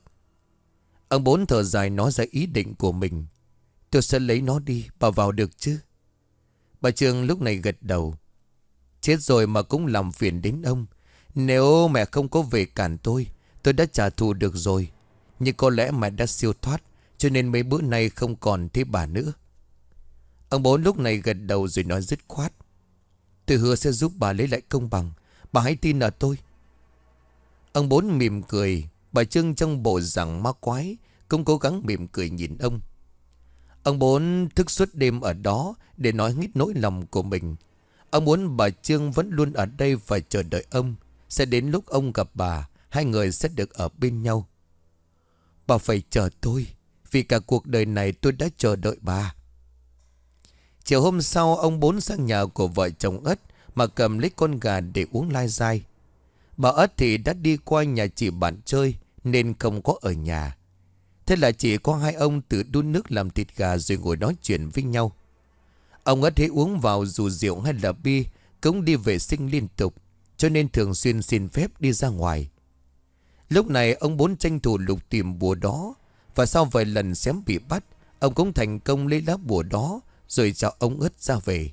Ông Bốn thở dài nói ra ý định của mình: "Tôi sẽ lấy nó đi, bà vào được chứ?" Bà Trương lúc này gật đầu. "Chết rồi mà cũng làm phiền đến ông. Nếu mẹ không có về cản tôi đã trả thù được rồi. Nhưng có lẽ mẹ đã siêu thoát, cho nên mấy bữa nay không còn thấy bà nữa." Ông Bốn lúc này gật đầu rồi nói dứt khoát: "Tôi hứa sẽ giúp bà lấy lại công bằng. Bà hãy tin ở tôi." Ông Bốn mỉm cười. Bà Trưng trong bộ dạng ma quái cũng cố gắng mỉm cười nhìn ông. Ông Bốn thức suốt đêm ở đó để nói hết nỗi lòng của mình. Ông muốn bà Trương vẫn luôn ở đây và chờ đợi ông. Sẽ đến lúc ông gặp bà, hai người sẽ được ở bên nhau. "Bà phải chờ tôi, vì cả cuộc đời này tôi đã chờ đợi bà." Chiều hôm sau, ông Bốn sang nhà của vợ chồng Ất mà cầm lấy con gà để uống lai dai. Bà Ất thì đã đi qua nhà chị bạn chơi nên không có ở nhà. Thế là chỉ có hai ông tự đun nước làm thịt gà rồi ngồi nói chuyện với nhau. Ông Ất thấy uống vào dù rượu hay là bia cũng đi vệ sinh liên tục, cho nên thường xuyên xin phép đi ra ngoài. Lúc này ông Bốn tranh thủ lục tìm bùa đó, và sau vài lần xém bị bắt, ông cũng thành công lấy lá bùa đó rồi chào ông Ất ra về.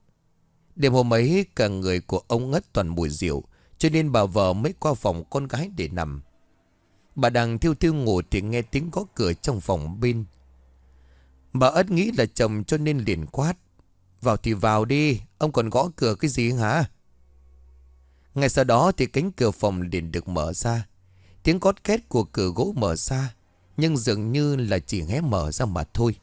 Đêm hôm ấy cả người của ông Ất toàn mùi rượu, cho nên bà vợ mới qua phòng con gái để nằm. Bà đang thiêu thiêu ngủ thì nghe tiếng gõ cửa trong phòng bên. Bà Ất nghĩ là chồng cho nên liền quát: "Vào thì vào đi, ông còn gõ cửa cái gì hả?" Ngay sau đó thì cánh cửa phòng liền được mở ra. Tiếng cót két của cửa gỗ mở ra, nhưng dường như là chỉ hé mở ra mà thôi.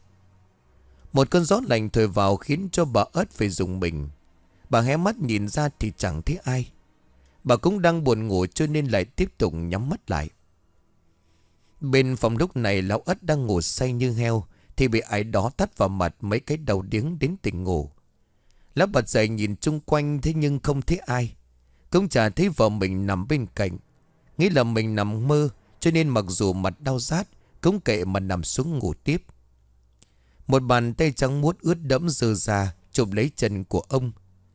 Một cơn gió lạnh thổi vào khiến cho bà Ất phải rùng mình. Bà hé mắt nhìn ra thì chẳng thấy ai. Bà cũng đang buồn ngủ cho nên lại tiếp tục nhắm mắt lại. Bên phòng lúc này lão Ất đang ngủ say như heo thì bị ai đó tát vào mặt mấy cái đầu điếng đến tỉnh ngủ. Lão bật dậy nhìn chung quanh thế nhưng không thấy ai. Cũng chả thấy vợ mình nằm bên cạnh. Nghĩ là mình nằm mơ, cho nên mặc dù mặt đau rát cũng kệ mà nằm xuống ngủ tiếp. Một bàn tay trắng muốt ướt đẫm dơ ra chụp lấy chân của ông.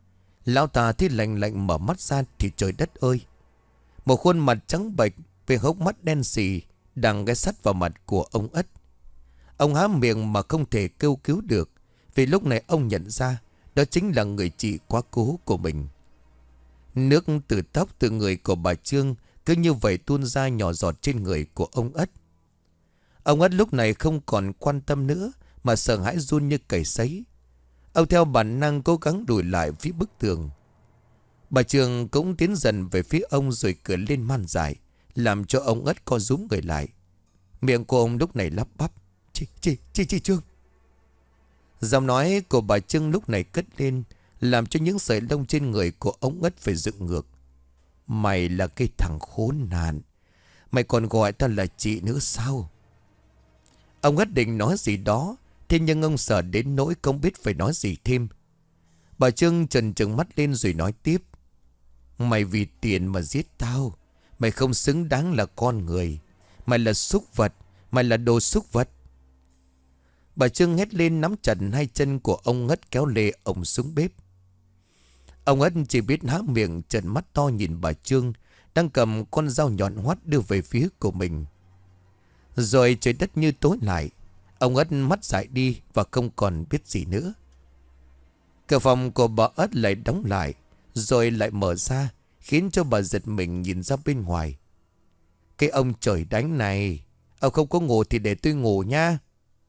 Lão ta thấy lạnh lạnh mở mắt ra thì trời đất ơi. Một khuôn mặt trắng bệch với hốc mắt đen sì đang ghé sắt vào mặt của ông Ất. Ông há miệng mà không thể kêu cứu được, vì lúc này ông nhận ra đó chính là người chị quá cố của mình. Nước từ tóc từ người của bà Trương cứ như vậy tuôn ra nhỏ giọt trên người của ông Ất. Ông Ất lúc này không còn quan tâm nữa mà sợ hãi run như cầy sấy. Ông theo bản năng cố gắng lùi lại phía bức tường. Bà Trương cũng tiến dần về phía ông rồi cười lên man dại, làm cho ông Ất co rúm người lại. Miệng của ông lúc này lắp bắp: Chị Trương. Giọng nói của bà Trương lúc này cất lên, làm cho những sợi lông trên người của ông Ất phải dựng ngược. Mày là cái thằng khốn nạn, mày còn gọi tao là chị nữa sao? Ông Ất định nói gì đó, thế nhưng ông sợ đến nỗi không biết phải nói gì thêm. Bà Trương trần trừng mắt lên rồi nói tiếp: Mày vì tiền mà giết tao. Mày không xứng đáng là con người. Mày là súc vật. Mày là đồ súc vật. Bà Trương hét lên, nắm chặt hai chân của ông Ất kéo lê ông xuống bếp. Ông Ất chỉ biết há miệng trợn mắt to nhìn bà Trương đang cầm con dao nhọn hoắt đưa về phía của mình. Rồi trời đất như tối lại. Ông Ất mắt dại đi và không còn biết gì nữa. Cửa phòng của bà Ất lại đóng lại, rồi lại mở ra, khiến cho bà giật mình nhìn ra bên ngoài. Cái ông trời đánh này, ông không có ngủ thì để tôi ngủ nha.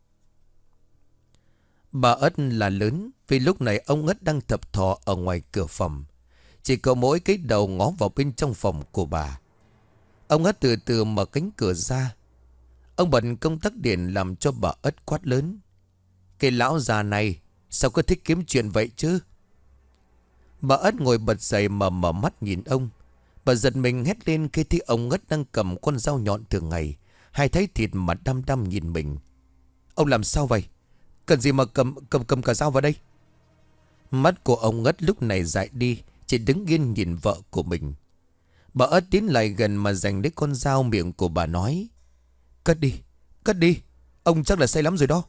Bà Ất là lớn, vì lúc này ông Ất đang thập thò ở ngoài cửa phòng. Chỉ có mỗi cái đầu ngó vào bên trong phòng của bà. Ông Ất từ từ mở cánh cửa ra. Ông bật công tắc điện làm cho bà Ất quát lớn: Cái lão già này sao có thích kiếm chuyện vậy chứ? Bà Ất ngồi bật dậy mà mở mắt nhìn ông. Bà giật mình hét lên khi thấy ông Ất đang cầm con dao nhọn thường ngày, hai thấy thịt mà đăm đăm nhìn mình. Ông làm sao vậy? Cần gì mà cầm cả dao vào đây? Mắt của ông Ất lúc này dại đi, chỉ đứng yên nhìn vợ của mình. Bà Ất tiến lại gần mà giành lấy con dao, miệng của bà nói: Cất đi, ông chắc là say lắm rồi đó.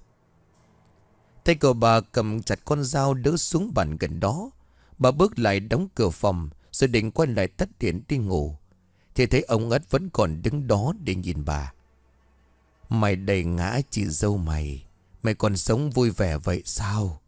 Tay của bà cầm chặt con dao đỡ xuống bàn gần đó. Bà bước lại đóng cửa phòng, rồi định quay lại tắt điện đi ngủ, thì thấy ông Ất vẫn còn đứng đó để nhìn bà. Mày đầy ngã chị dâu mày. Mày còn sống vui vẻ vậy sao?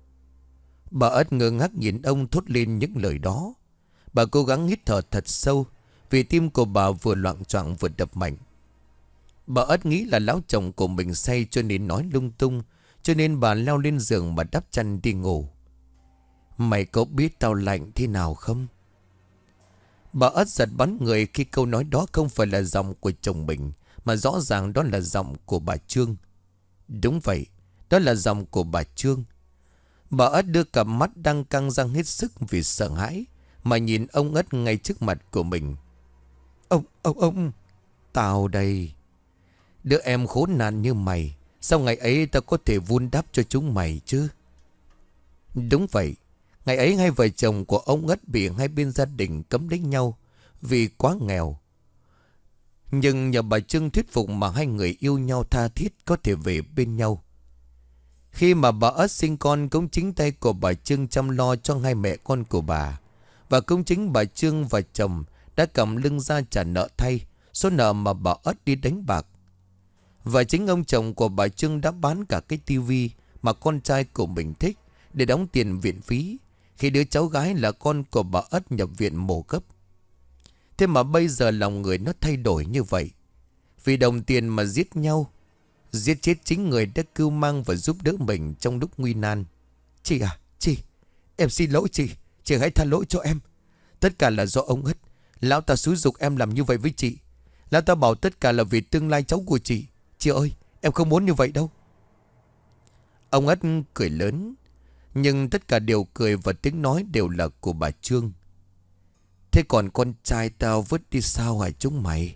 Bà Ất ngơ ngác nhìn ông thốt lên những lời đó. Bà cố gắng hít thở thật sâu, vì tim của bà vừa loạng choạng vừa đập mạnh. Bà Ất nghĩ là lão chồng của mình say cho nên nói lung tung, cho nên bà leo lên giường mà đắp chăn đi ngủ. Mày có biết tao lạnh thế nào không? Bà Ất giật bắn người khi câu nói đó không phải là giọng của chồng mình, mà rõ ràng đó là giọng của bà Trương. Đúng vậy, đó là giọng của bà Trương. Bà Ất đưa cặp mắt đang căng răng hết sức vì sợ hãi mà nhìn ông Ất ngay trước mặt của mình. Ông, tao đây. Đứa em khốn nạn như mày, sao ngày ấy tao có thể vun đắp cho chúng mày chứ? Đúng vậy, ngày ấy hai vợ chồng của ông Ất bị hai bên gia đình cấm đánh nhau vì quá nghèo. Nhưng nhờ bà Trương thuyết phục mà hai người yêu nhau tha thiết có thể về bên nhau. Khi mà bà Ất sinh con, cũng chính tay của bà Trương chăm lo cho hai mẹ con của bà. Và cũng chính bà Trương và chồng đã cầm lưng ra trả nợ thay số nợ mà bà Ất đi đánh bạc. Và chính ông chồng của bà Trương đã bán cả cái tivi mà con trai của mình thích để đóng tiền viện phí khi đứa cháu gái là con của bà Ất nhập viện mổ gấp. Thế mà bây giờ lòng người nó thay đổi như vậy. Vì đồng tiền mà giết nhau, giết chết chính người đã cưu mang và giúp đỡ mình trong lúc nguy nan. Chị à, chị, em xin lỗi chị hãy tha lỗi cho em. Tất cả là do ông Ất. Lão ta xúi giục em làm như vậy với chị. Lão ta bảo tất cả là vì tương lai cháu của chị. Chị ơi, em không muốn như vậy đâu. Ông Ất cười lớn, nhưng tất cả đều cười và tiếng nói đều là của bà Trương. Thế còn con trai tao vứt đi sao hả chúng mày?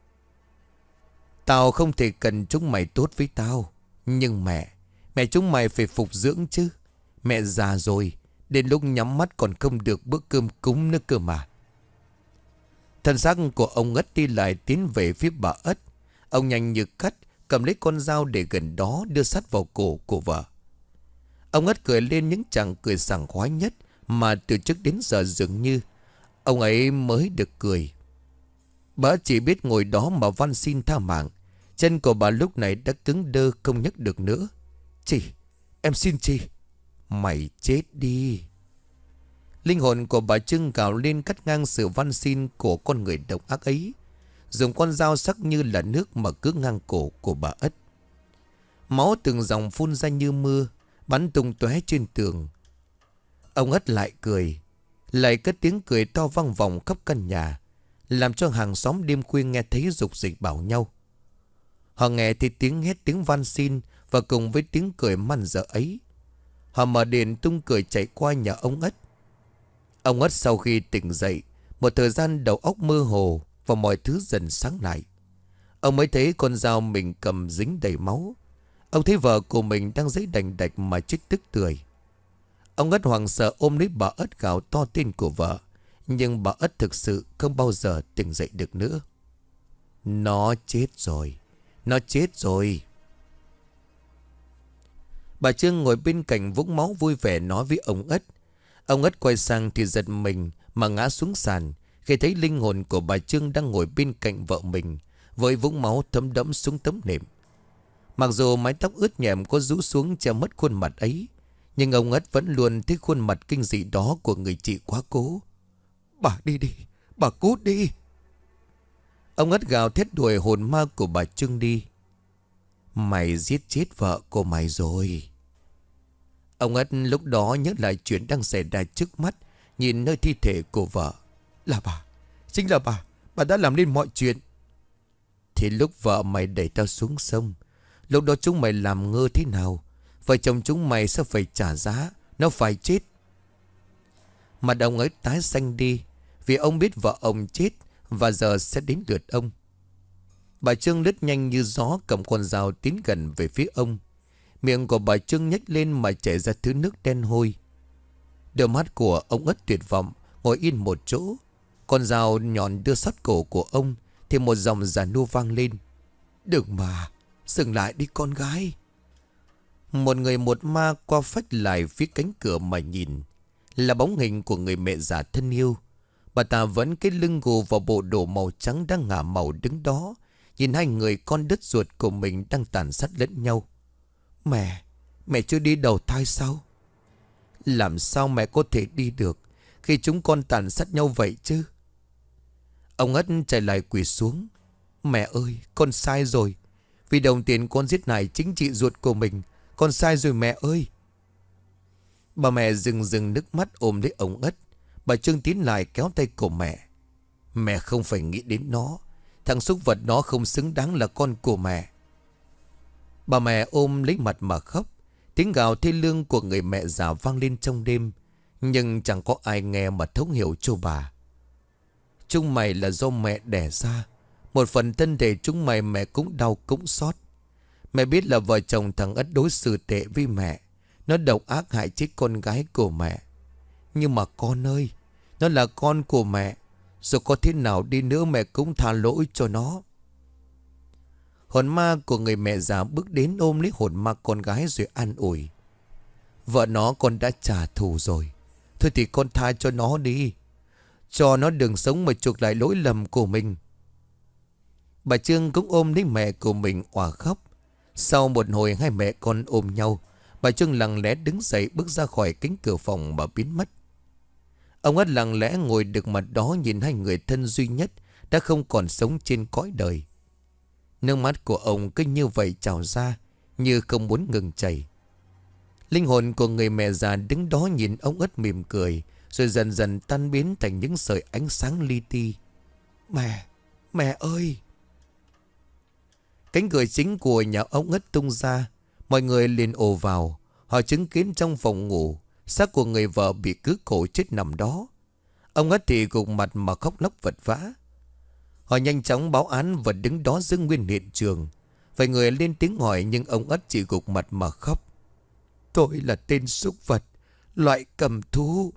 Tao không thể cần chúng mày tốt với tao. Nhưng mẹ chúng mày phải phục dưỡng chứ. Mẹ già rồi, đến lúc nhắm mắt còn không được bữa cơm cúng nữa cơ mà. Thân xác của ông Ất đi lại tiến về phía bà Ất. Ông nhanh như cắt cầm lấy con dao để gần đó đưa sát vào cổ của vợ. Ông Ất cười lên những chàng cười sảng khoái nhất mà từ trước đến giờ dường như ông ấy mới được cười. Bà chỉ biết ngồi đó mà van xin tha mạng. Chân của bà lúc này đã cứng đơ không nhấc được nữa. Chị, em xin chị. Mày chết đi. Linh hồn của bà Trưng gào lên cắt ngang sự van xin của con người độc ác ấy, dùng con dao sắc như là nước mà cứa ngang cổ của bà Ất. Máu từng dòng phun ra như mưa, bắn tung tóe trên tường. Ông Ất lại cười, lại cất tiếng cười to vang vọng khắp căn nhà, làm cho hàng xóm đêm khuya nghe thấy rục rịch bảo nhau. Họ nghe thì tiếng hét, tiếng van xin và cùng với tiếng cười man dợ ấy, họ mở điện tung cười chạy qua nhà ông Ất. Ông Ất sau khi tỉnh dậy, một thời gian đầu óc mơ hồ và mọi thứ dần sáng lại. Ông mới thấy con dao mình cầm dính đầy máu. Ông thấy vợ của mình đang giấy đành đạch mà chết tức tưởi. Ông Ất hoảng sợ ôm lấy bà Ất gào to tên của vợ. Nhưng bà Ất thực sự không bao giờ tỉnh dậy được nữa. Nó chết rồi. Nó chết rồi. Bà Trương ngồi bên cạnh vũng máu vui vẻ nói với ông Ất. Ông Ất quay sang thì giật mình mà ngã xuống sàn khi thấy linh hồn của bà Trương đang ngồi bên cạnh vợ mình với vũng máu thấm đẫm xuống tấm nệm. Mặc dù mái tóc ướt nhẹm có rũ xuống che mất khuôn mặt ấy, nhưng ông Ất vẫn luôn thấy khuôn mặt kinh dị đó của người chị quá cố. Bà đi đi, bà cút đi. Ông Ất gào thét đuổi hồn ma của bà Trương đi. Mày giết chết vợ của mày rồi. Ông Ất lúc đó nhớ lại chuyện đang xảy ra trước mắt, nhìn nơi thi thể của vợ. Là bà, chính là bà đã làm nên mọi chuyện. Thì lúc vợ mày đẩy tao xuống sông, lúc đó chúng mày làm ngơ thế nào? Vợ chồng chúng mày sẽ phải trả giá, nó phải chết. Mặt ông ấy tái xanh đi, vì ông biết vợ ông chết và giờ sẽ đến lượt ông. Bà Trương lướt nhanh như gió cầm con dao tiến gần về phía ông. Miệng của bà Trương nhếch lên mà chảy ra thứ nước đen hôi. Đôi mắt của ông Ất tuyệt vọng, ngồi yên một chỗ. Con dao nhọn đưa sát cổ của ông thì một dòng giàn nua vang lên. Đừng mà, dừng lại đi con gái. Một người một ma qua phách lại phía cánh cửa mà nhìn. Là bóng hình của người mẹ già thân yêu. Bà ta vẫn cái lưng gù vào bộ đồ màu trắng đang ngả màu đứng đó, nhìn hai người con đứt ruột của mình đang tàn sát lẫn nhau. Mẹ chưa đi đầu thai sao? Làm sao mẹ có thể đi được khi chúng con tàn sát nhau vậy chứ? Ông Ất chạy lại quỳ xuống. Mẹ ơi, con sai rồi. Vì đồng tiền con giết hại chính chị ruột của mình. Con sai rồi mẹ ơi. Bà mẹ rưng nước mắt ôm lấy ông Ất. Bà Trương tiến lại kéo tay của mẹ. Mẹ không phải nghĩ đến nó. Thằng súc vật nó không xứng đáng là con của mẹ. Bà mẹ ôm lấy mặt mà khóc. Tiếng gào thê lương của người mẹ già vang lên trong đêm. Nhưng chẳng có ai nghe mà thấu hiểu cho bà. Chúng mày là do mẹ đẻ ra. Một phần thân thể chúng mày mẹ cũng đau cũng xót. Mẹ biết là vợ chồng thằng Ất đối xử tệ với mẹ. Nó độc ác hại chết con gái của mẹ. Nhưng mà con ơi, nó là con của mẹ. Dù có thế nào đi nữa mẹ cũng tha lỗi cho nó. Hồn ma của người mẹ già bước đến ôm lấy hồn ma con gái rồi an ủi. Vợ nó con đã trả thù rồi. Thôi thì con tha cho nó đi. Cho nó đừng sống mà chuộc lại lỗi lầm của mình. Bà Trương cũng ôm lấy mẹ của mình òa khóc. Sau một hồi hai mẹ con ôm nhau, bà Trương lặng lẽ đứng dậy bước ra khỏi cánh cửa phòng mà biến mất. Ông Ất lặng lẽ ngồi được mặt đó nhìn hai người thân duy nhất đã không còn sống trên cõi đời. Nước mắt của ông cứ như vậy trào ra, như không muốn ngừng chảy. Linh hồn của người mẹ già đứng đó nhìn ông Ất mỉm cười, rồi dần dần tan biến thành những sợi ánh sáng li ti. Mẹ ơi! Cánh cửa chính của nhà ông Ất tung ra, mọi người liền ồ vào. Họ chứng kiến trong phòng ngủ, xác của người vợ bị cứa cổ chết nằm đó. Ông Ất thì gục mặt mà khóc lóc vật vã. Họ nhanh chóng báo án và đứng đó giữ nguyên hiện trường. Vài người lên tiếng hỏi nhưng ông Ất chỉ gục mặt mà khóc. Tôi là tên súc vật, loại cầm thú.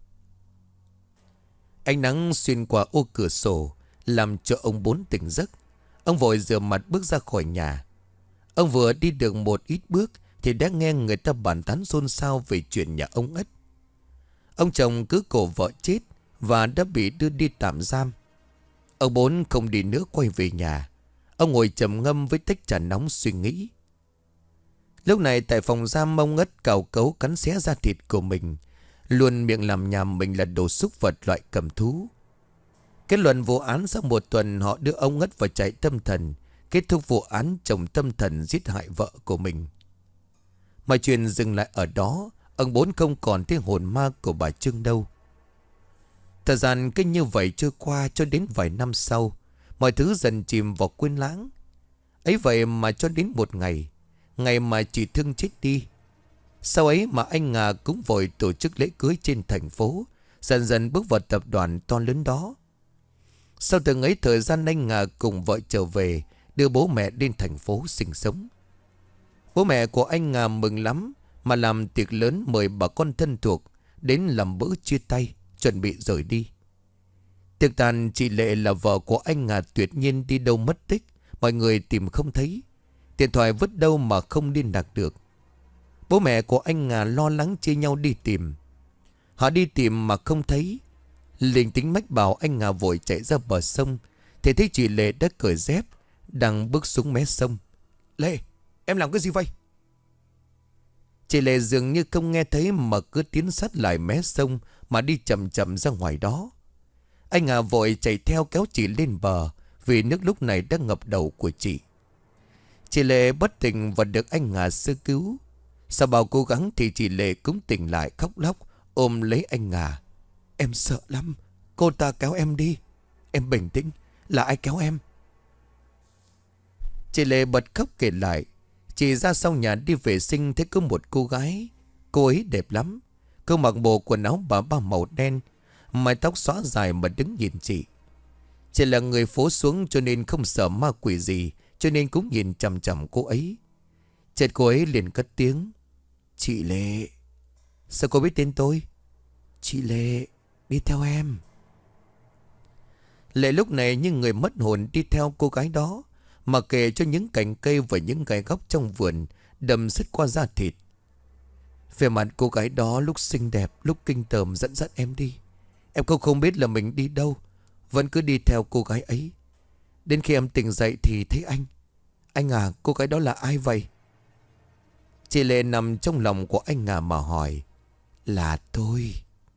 Ánh nắng xuyên qua ô cửa sổ làm cho ông Bốn tỉnh giấc. Ông vội rửa mặt bước ra khỏi nhà. Ông vừa đi được một ít bước thì đã nghe người ta bàn tán xôn xao về chuyện nhà ông Ất. Ông chồng cứ cổ vợ chết và đã bị đưa đi tạm giam. Ông Bốn không đi nữa, quay về nhà. Ông ngồi trầm ngâm với tách trà nóng suy nghĩ. Lúc này tại phòng giam, ông Ất cào cấu cắn xé da thịt của mình, luôn miệng làm nhảm mình là đồ súc vật loại cầm thú. Kết luận vụ án sau một tuần, họ đưa ông Ất vào trại tâm thần, kết thúc vụ án chồng tâm thần giết hại vợ của mình. Mọi chuyện dừng lại ở đó. Ông Bốn không còn thấy hồn ma của bà Trưng đâu. Thời gian cứ như vậy trôi qua cho đến vài năm sau, mọi thứ dần chìm vào quên lãng. Ấy vậy mà cho đến một ngày, ngày mà chị Thương chết đi. Sau ấy mà anh Ngà cũng vội tổ chức lễ cưới trên thành phố, dần dần bước vào tập đoàn to lớn đó. Sau từng ấy thời gian, anh Ngà cùng vợ trở về, đưa bố mẹ lên thành phố sinh sống. Bố mẹ của anh Ngà mừng lắm, mà làm tiệc lớn mời bà con thân thuộc đến làm bữa chia tay, chuẩn bị rời đi. Tiệc tàn, chị Lệ là vợ của anh Ngà tuyệt nhiên đi đâu mất tích, mọi người tìm không thấy. Điện thoại vứt đâu mà không liên lạc được. Bố mẹ của anh Ngà lo lắng chia nhau đi tìm. Họ đi tìm mà không thấy. Linh tính mách bảo anh Ngà vội chạy ra bờ sông, thì thấy chị Lệ đã cởi dép, đang bước xuống mé sông. Lệ, em làm cái gì vậy? Chị Lệ dường như không nghe thấy mà cứ tiến sát lại mé sông mà đi chậm chậm ra ngoài đó. Anh Ngà vội chạy theo kéo chị lên bờ, vì nước lúc này đã ngập đầu của chị. Chị Lệ bất tỉnh và được anh Ngà sơ cứu. Sau bao cố gắng thì chị Lệ cũng tỉnh lại, khóc lóc ôm lấy anh Ngà. Em sợ lắm, cô ta kéo em đi. Em bình tĩnh, là ai kéo em? Chị Lệ bật khóc kể lại. Chị ra sau nhà đi vệ sinh thấy có một cô gái. Cô ấy đẹp lắm. Cô mặc bộ quần áo bà ba màu đen, mái tóc xõa dài mà đứng nhìn chị. Chị là người phố xuống cho nên không sợ ma quỷ gì, cho nên cũng nhìn chằm chằm cô ấy. Chợt cô ấy liền cất tiếng. Chị Lệ. Sao cô biết tên tôi? Chị Lệ, đi theo em. Lệ lúc này như người mất hồn đi theo cô gái đó, mà kể cho những cành cây và những gai góc trong vườn đầm sứt qua da thịt. Về mặt cô gái đó lúc xinh đẹp, lúc kinh tởm dẫn dắt em đi. Em không biết là mình đi đâu, vẫn cứ đi theo cô gái ấy. Đến khi em tỉnh dậy thì thấy anh. Anh à, cô gái đó là ai vậy? Chị Lệ nằm trong lòng của anh Ngà mà hỏi. Là tôi.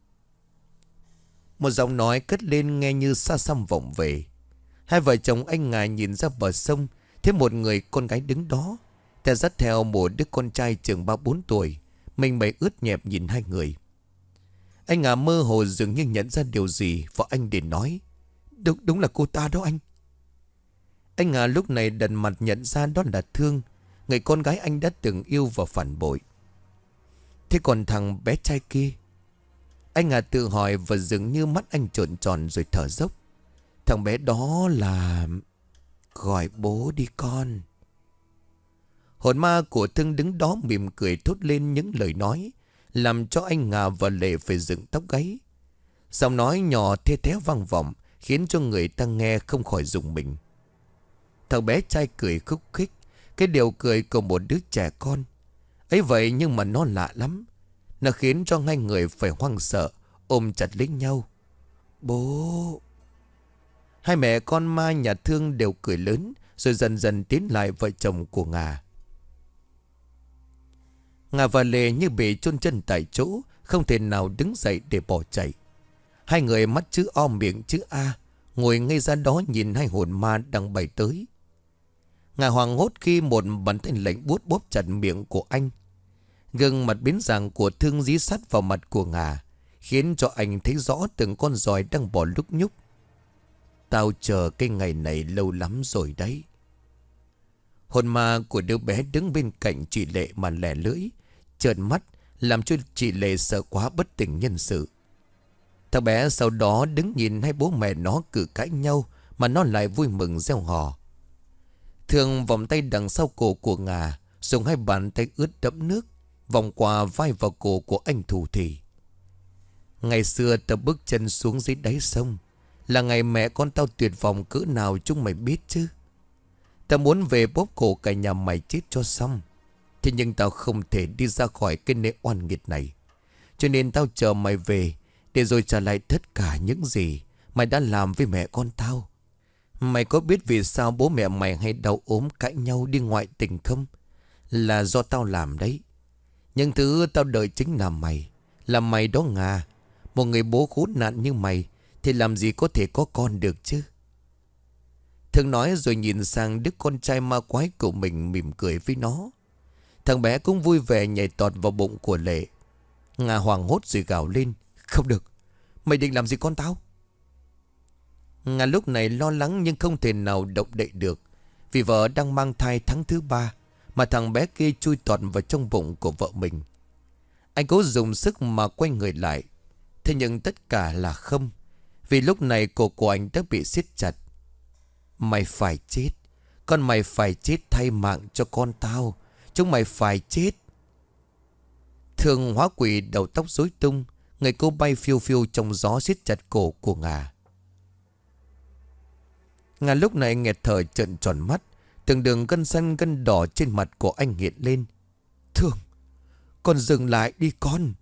Một giọng nói cất lên nghe như xa xăm vọng về. Hai vợ chồng anh Ngà nhìn ra bờ sông, thấy một người con gái đứng đó, theo dắt theo một đứa con trai chừng 3-4 tuổi. Mình mày ướt nhẹp nhìn hai người. Anh Ngà mơ hồ dường như nhận ra điều gì, và anh để nói. Đúng là cô ta đó anh. Anh Ngà lúc này đần mặt nhận ra đó là Thương, người con gái anh đã từng yêu và phản bội. Thế còn thằng bé trai kia? Anh Ngà tự hỏi và dường như mắt anh trợn tròn rồi thở dốc. Thằng bé đó là... Gọi bố đi con. Hồn ma của Thương đứng đó mỉm cười thốt lên những lời nói, làm cho anh Ngà và Lệ phải dựng tóc gáy. Giọng nói nhỏ thê thé vang vọng, khiến cho người ta nghe không khỏi rùng mình. Thằng bé trai cười khúc khích, cái điều cười của một đứa trẻ con. Ấy vậy nhưng mà nó lạ lắm. Nó khiến cho hai người phải hoang sợ, ôm chặt lấy nhau. Bố. Hai mẹ con ma nhà Thương đều cười lớn, rồi dần dần tiến lại vợ chồng của Ngà. Ngà và Lệ như bị chôn chân tại chỗ, không thể nào đứng dậy để bỏ chạy. Hai người mắt chữ O miệng chữ A, ngồi ngay ra đó nhìn hai hồn ma đang bay tới. Ngà hoảng hốt khi một bàn tay lạnh buốt bóp chặt miệng của anh. Gương mặt biến dạng của Thương dí sát vào mặt của Ngà, khiến cho anh thấy rõ từng con giòi đang bò lúc nhúc. Tao chờ cái ngày này lâu lắm rồi đấy. Hồn ma của đứa bé đứng bên cạnh chị Lệ mà lẻ lưỡi, trợn mắt, làm cho chị Lệ sợ quá bất tỉnh nhân sự. Thằng bé sau đó đứng nhìn hai bố mẹ nó cự cãi nhau, mà nó lại vui mừng reo hò. Thương vòng tay đằng sau cổ của Ngà, dùng hai bàn tay ướt đẫm nước vòng qua vai và cổ của anh thủ thì. Ngày xưa tao bước chân xuống dưới đáy sông, là ngày mẹ con tao tuyệt vọng cỡ nào chúng mày biết chứ. Tao muốn về bóp cổ cả nhà mày chết cho xong. Thế nhưng tao không thể đi ra khỏi cái nơi oan nghiệt này. Cho nên tao chờ mày về để rồi trả lại tất cả những gì mày đã làm với mẹ con tao. Mày có biết vì sao bố mẹ mày hay đau ốm cãi nhau đi ngoại tình không? Là do tao làm đấy. Nhưng thứ tao đợi chính là mày. Là mày đó Nga. Một người bố khốn nạn như mày thì làm gì có thể có con được chứ? Thương nói rồi nhìn sang đứa con trai ma quái của mình, mỉm cười với nó. Thằng bé cũng vui vẻ nhảy tọt vào bụng của Lệ. Nga hoảng hốt rồi gào lên. Không được, mày định làm gì con tao? Nga lúc này lo lắng nhưng không thể nào động đậy được. Vì vợ đang mang thai tháng thứ 3 mà thằng bé kia chui tọt vào trong bụng của vợ mình. Anh cố dùng sức mà quay người lại. Thế nhưng tất cả là không. Vì lúc này cổ của anh đã bị siết chặt. Mày phải chết. Con mày phải chết thay mạng cho con tao. Chúng mày phải chết. Thương hóa quỷ đầu tóc rối tung. Người cô bay phiêu phiêu trong gió siết chặt cổ của Nga. Nga lúc này nghẹt thở trợn tròn mắt. Từng đường gân xanh gân đỏ trên mặt của anh hiện lên. Thương, con dừng lại đi con.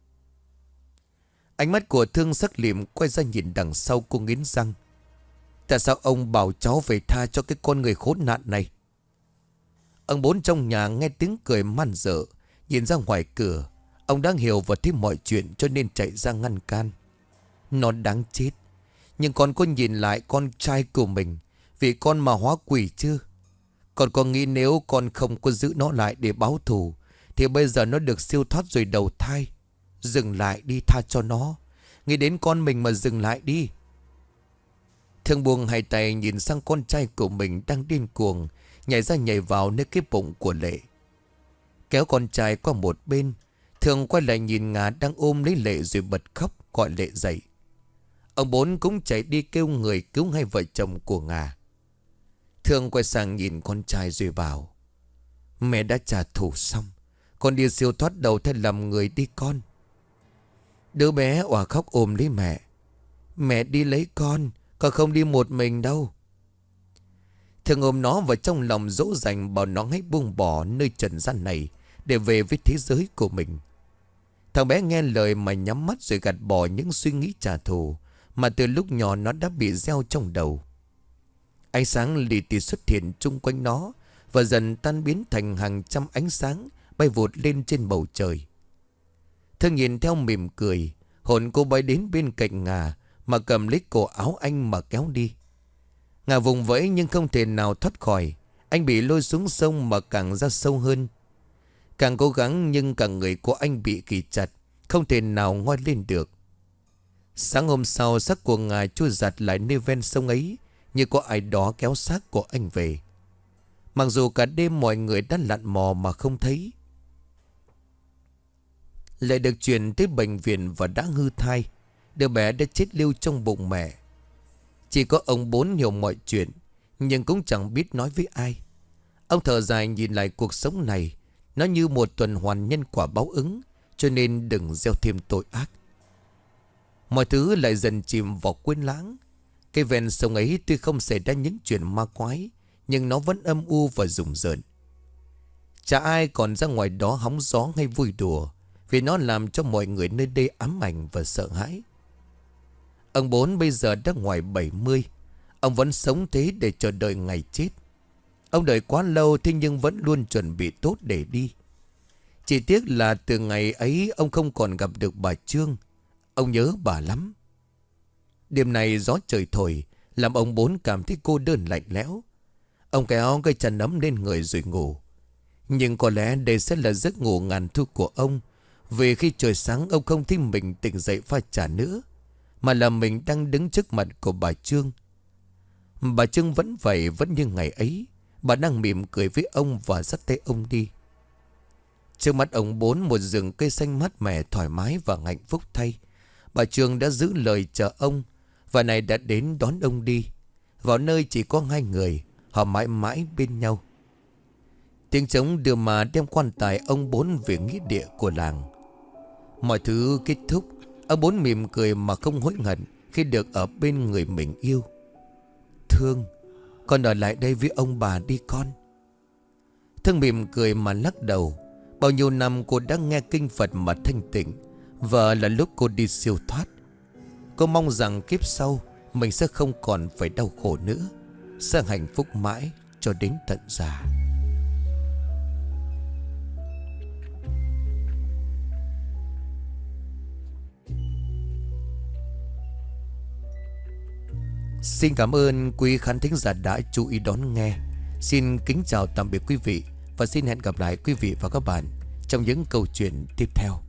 Ánh mắt của Thương sắc lịm quay ra nhìn đằng sau, cô nghiến răng. Tại sao ông bảo cháu về tha cho cái con người khốn nạn này? Ông Bốn trong nhà nghe tiếng cười man dợ. Nhìn ra ngoài cửa. Ông đang hiểu và thấy mọi chuyện cho nên chạy ra ngăn can. Nó đáng chết. Nhưng con có nhìn lại con trai của mình vì con mà hóa quỷ chưa? Con có nghĩ nếu con không có giữ nó lại để báo thù thì bây giờ nó được siêu thoát rồi đầu thai. Dừng lại đi, tha cho nó. Nghĩ đến con mình mà dừng lại đi. Thương buông hai tay nhìn sang con trai của mình đang điên cuồng nhảy ra nhảy vào nơi cái bụng của Lệ. Kéo con trai qua một bên. Thương quay lại nhìn Nga đang ôm lấy Lệ rồi bật khóc gọi Lệ dậy. Ông Bốn cũng chạy đi kêu người cứu hai vợ chồng của Nga. Thương quay sang nhìn con trai rồi bảo. Mẹ đã trả thù xong. Con đi siêu thoát đầu thai làm người đi con. Đứa bé òa khóc ôm lấy mẹ. Mẹ đi lấy con không đi một mình đâu. Thương ôm nó vào trong lòng dỗ dành bảo nó hãy buông bỏ nơi trần gian này để về với thế giới của mình. Thằng bé nghe lời mà nhắm mắt rồi gạt bỏ những suy nghĩ trả thù mà từ lúc nhỏ nó đã bị gieo trong đầu. Ánh sáng lì tì xuất hiện chung quanh nó và dần tan biến thành hàng trăm ánh sáng bay vụt lên trên bầu trời. Thương nhìn theo mỉm cười. Hồn cô bay đến bên cạnh Nga mà cầm lấy cổ áo anh mà kéo đi. Nga vùng vẫy nhưng không thể nào thoát khỏi. Anh bị lôi xuống sông mà càng ra sâu hơn. Càng cố gắng nhưng cả người của anh bị kì chặt, không thể nào ngoi lên được. Sáng hôm sau, xác của Nga trôi giặt lại nơi ven sông ấy như có ai đó kéo xác của anh về. Mặc dù cả đêm mọi người đã lặn mò mà không thấy. Lại được chuyển tới bệnh viện và đã hư thai. Đứa bé đã chết lưu trong bụng mẹ. Chỉ có ông Bốn hiểu mọi chuyện, nhưng cũng chẳng biết nói với ai. Ông thở dài nhìn lại cuộc sống này. Nó như một tuần hoàn nhân quả báo ứng, cho nên đừng gieo thêm tội ác. Mọi thứ lại dần chìm vào quên lãng. Cây ven sông ấy tuy không xảy ra những chuyện ma quái, nhưng nó vẫn âm u và rùng rợn. Chả ai còn ra ngoài đó hóng gió hay vui đùa, vì nó làm cho mọi người nơi đây ám ảnh và sợ hãi. Ông Bốn bây giờ đã ngoài 70. Ông vẫn sống thế để chờ đợi ngày chết. Ông đợi quá lâu thế nhưng vẫn luôn chuẩn bị tốt để đi. Chỉ tiếc là từ ngày ấy ông không còn gặp được bà Trương. Ông nhớ bà lắm. Đêm nay gió trời thổi làm ông Bốn cảm thấy cô đơn lạnh lẽo. Ông kéo cây chăn ấm lên người rồi ngủ. Nhưng có lẽ đây sẽ là giấc ngủ ngàn thu của ông. Vì khi trời sáng ông không thấy mình tỉnh dậy pha trà nữa, mà là mình đang đứng trước mặt của bà Trương. Bà Trương vẫn vậy, vẫn như ngày ấy. Bà đang mỉm cười với ông và dắt tay ông đi. Trước mắt ông Bốn một rừng cây xanh mát mẻ thoải mái và hạnh phúc thay. Bà Trương đã giữ lời chờ ông và này đã đến đón ông đi vào nơi chỉ có hai người, họ mãi mãi bên nhau. Tiếng trống đưa mà đem quan tài ông Bốn về nghĩa địa của làng. Mọi thứ kết thúc. Ông Bốn mỉm cười mà không hối hận khi được ở bên người mình yêu. Thương, con ở lại đây với ông bà đi con. Thương mỉm cười mà lắc đầu. Bao nhiêu năm cô đã nghe kinh Phật mà thanh tịnh, Vợ là lúc cô đi siêu thoát. Cô mong rằng kiếp sau mình sẽ không còn phải đau khổ nữa, sẽ hạnh phúc mãi cho đến tận già. Xin cảm ơn quý khán thính giả đã chú ý đón nghe. Xin kính chào tạm biệt quý vị và xin hẹn gặp lại quý vị và các bạn trong những câu chuyện tiếp theo.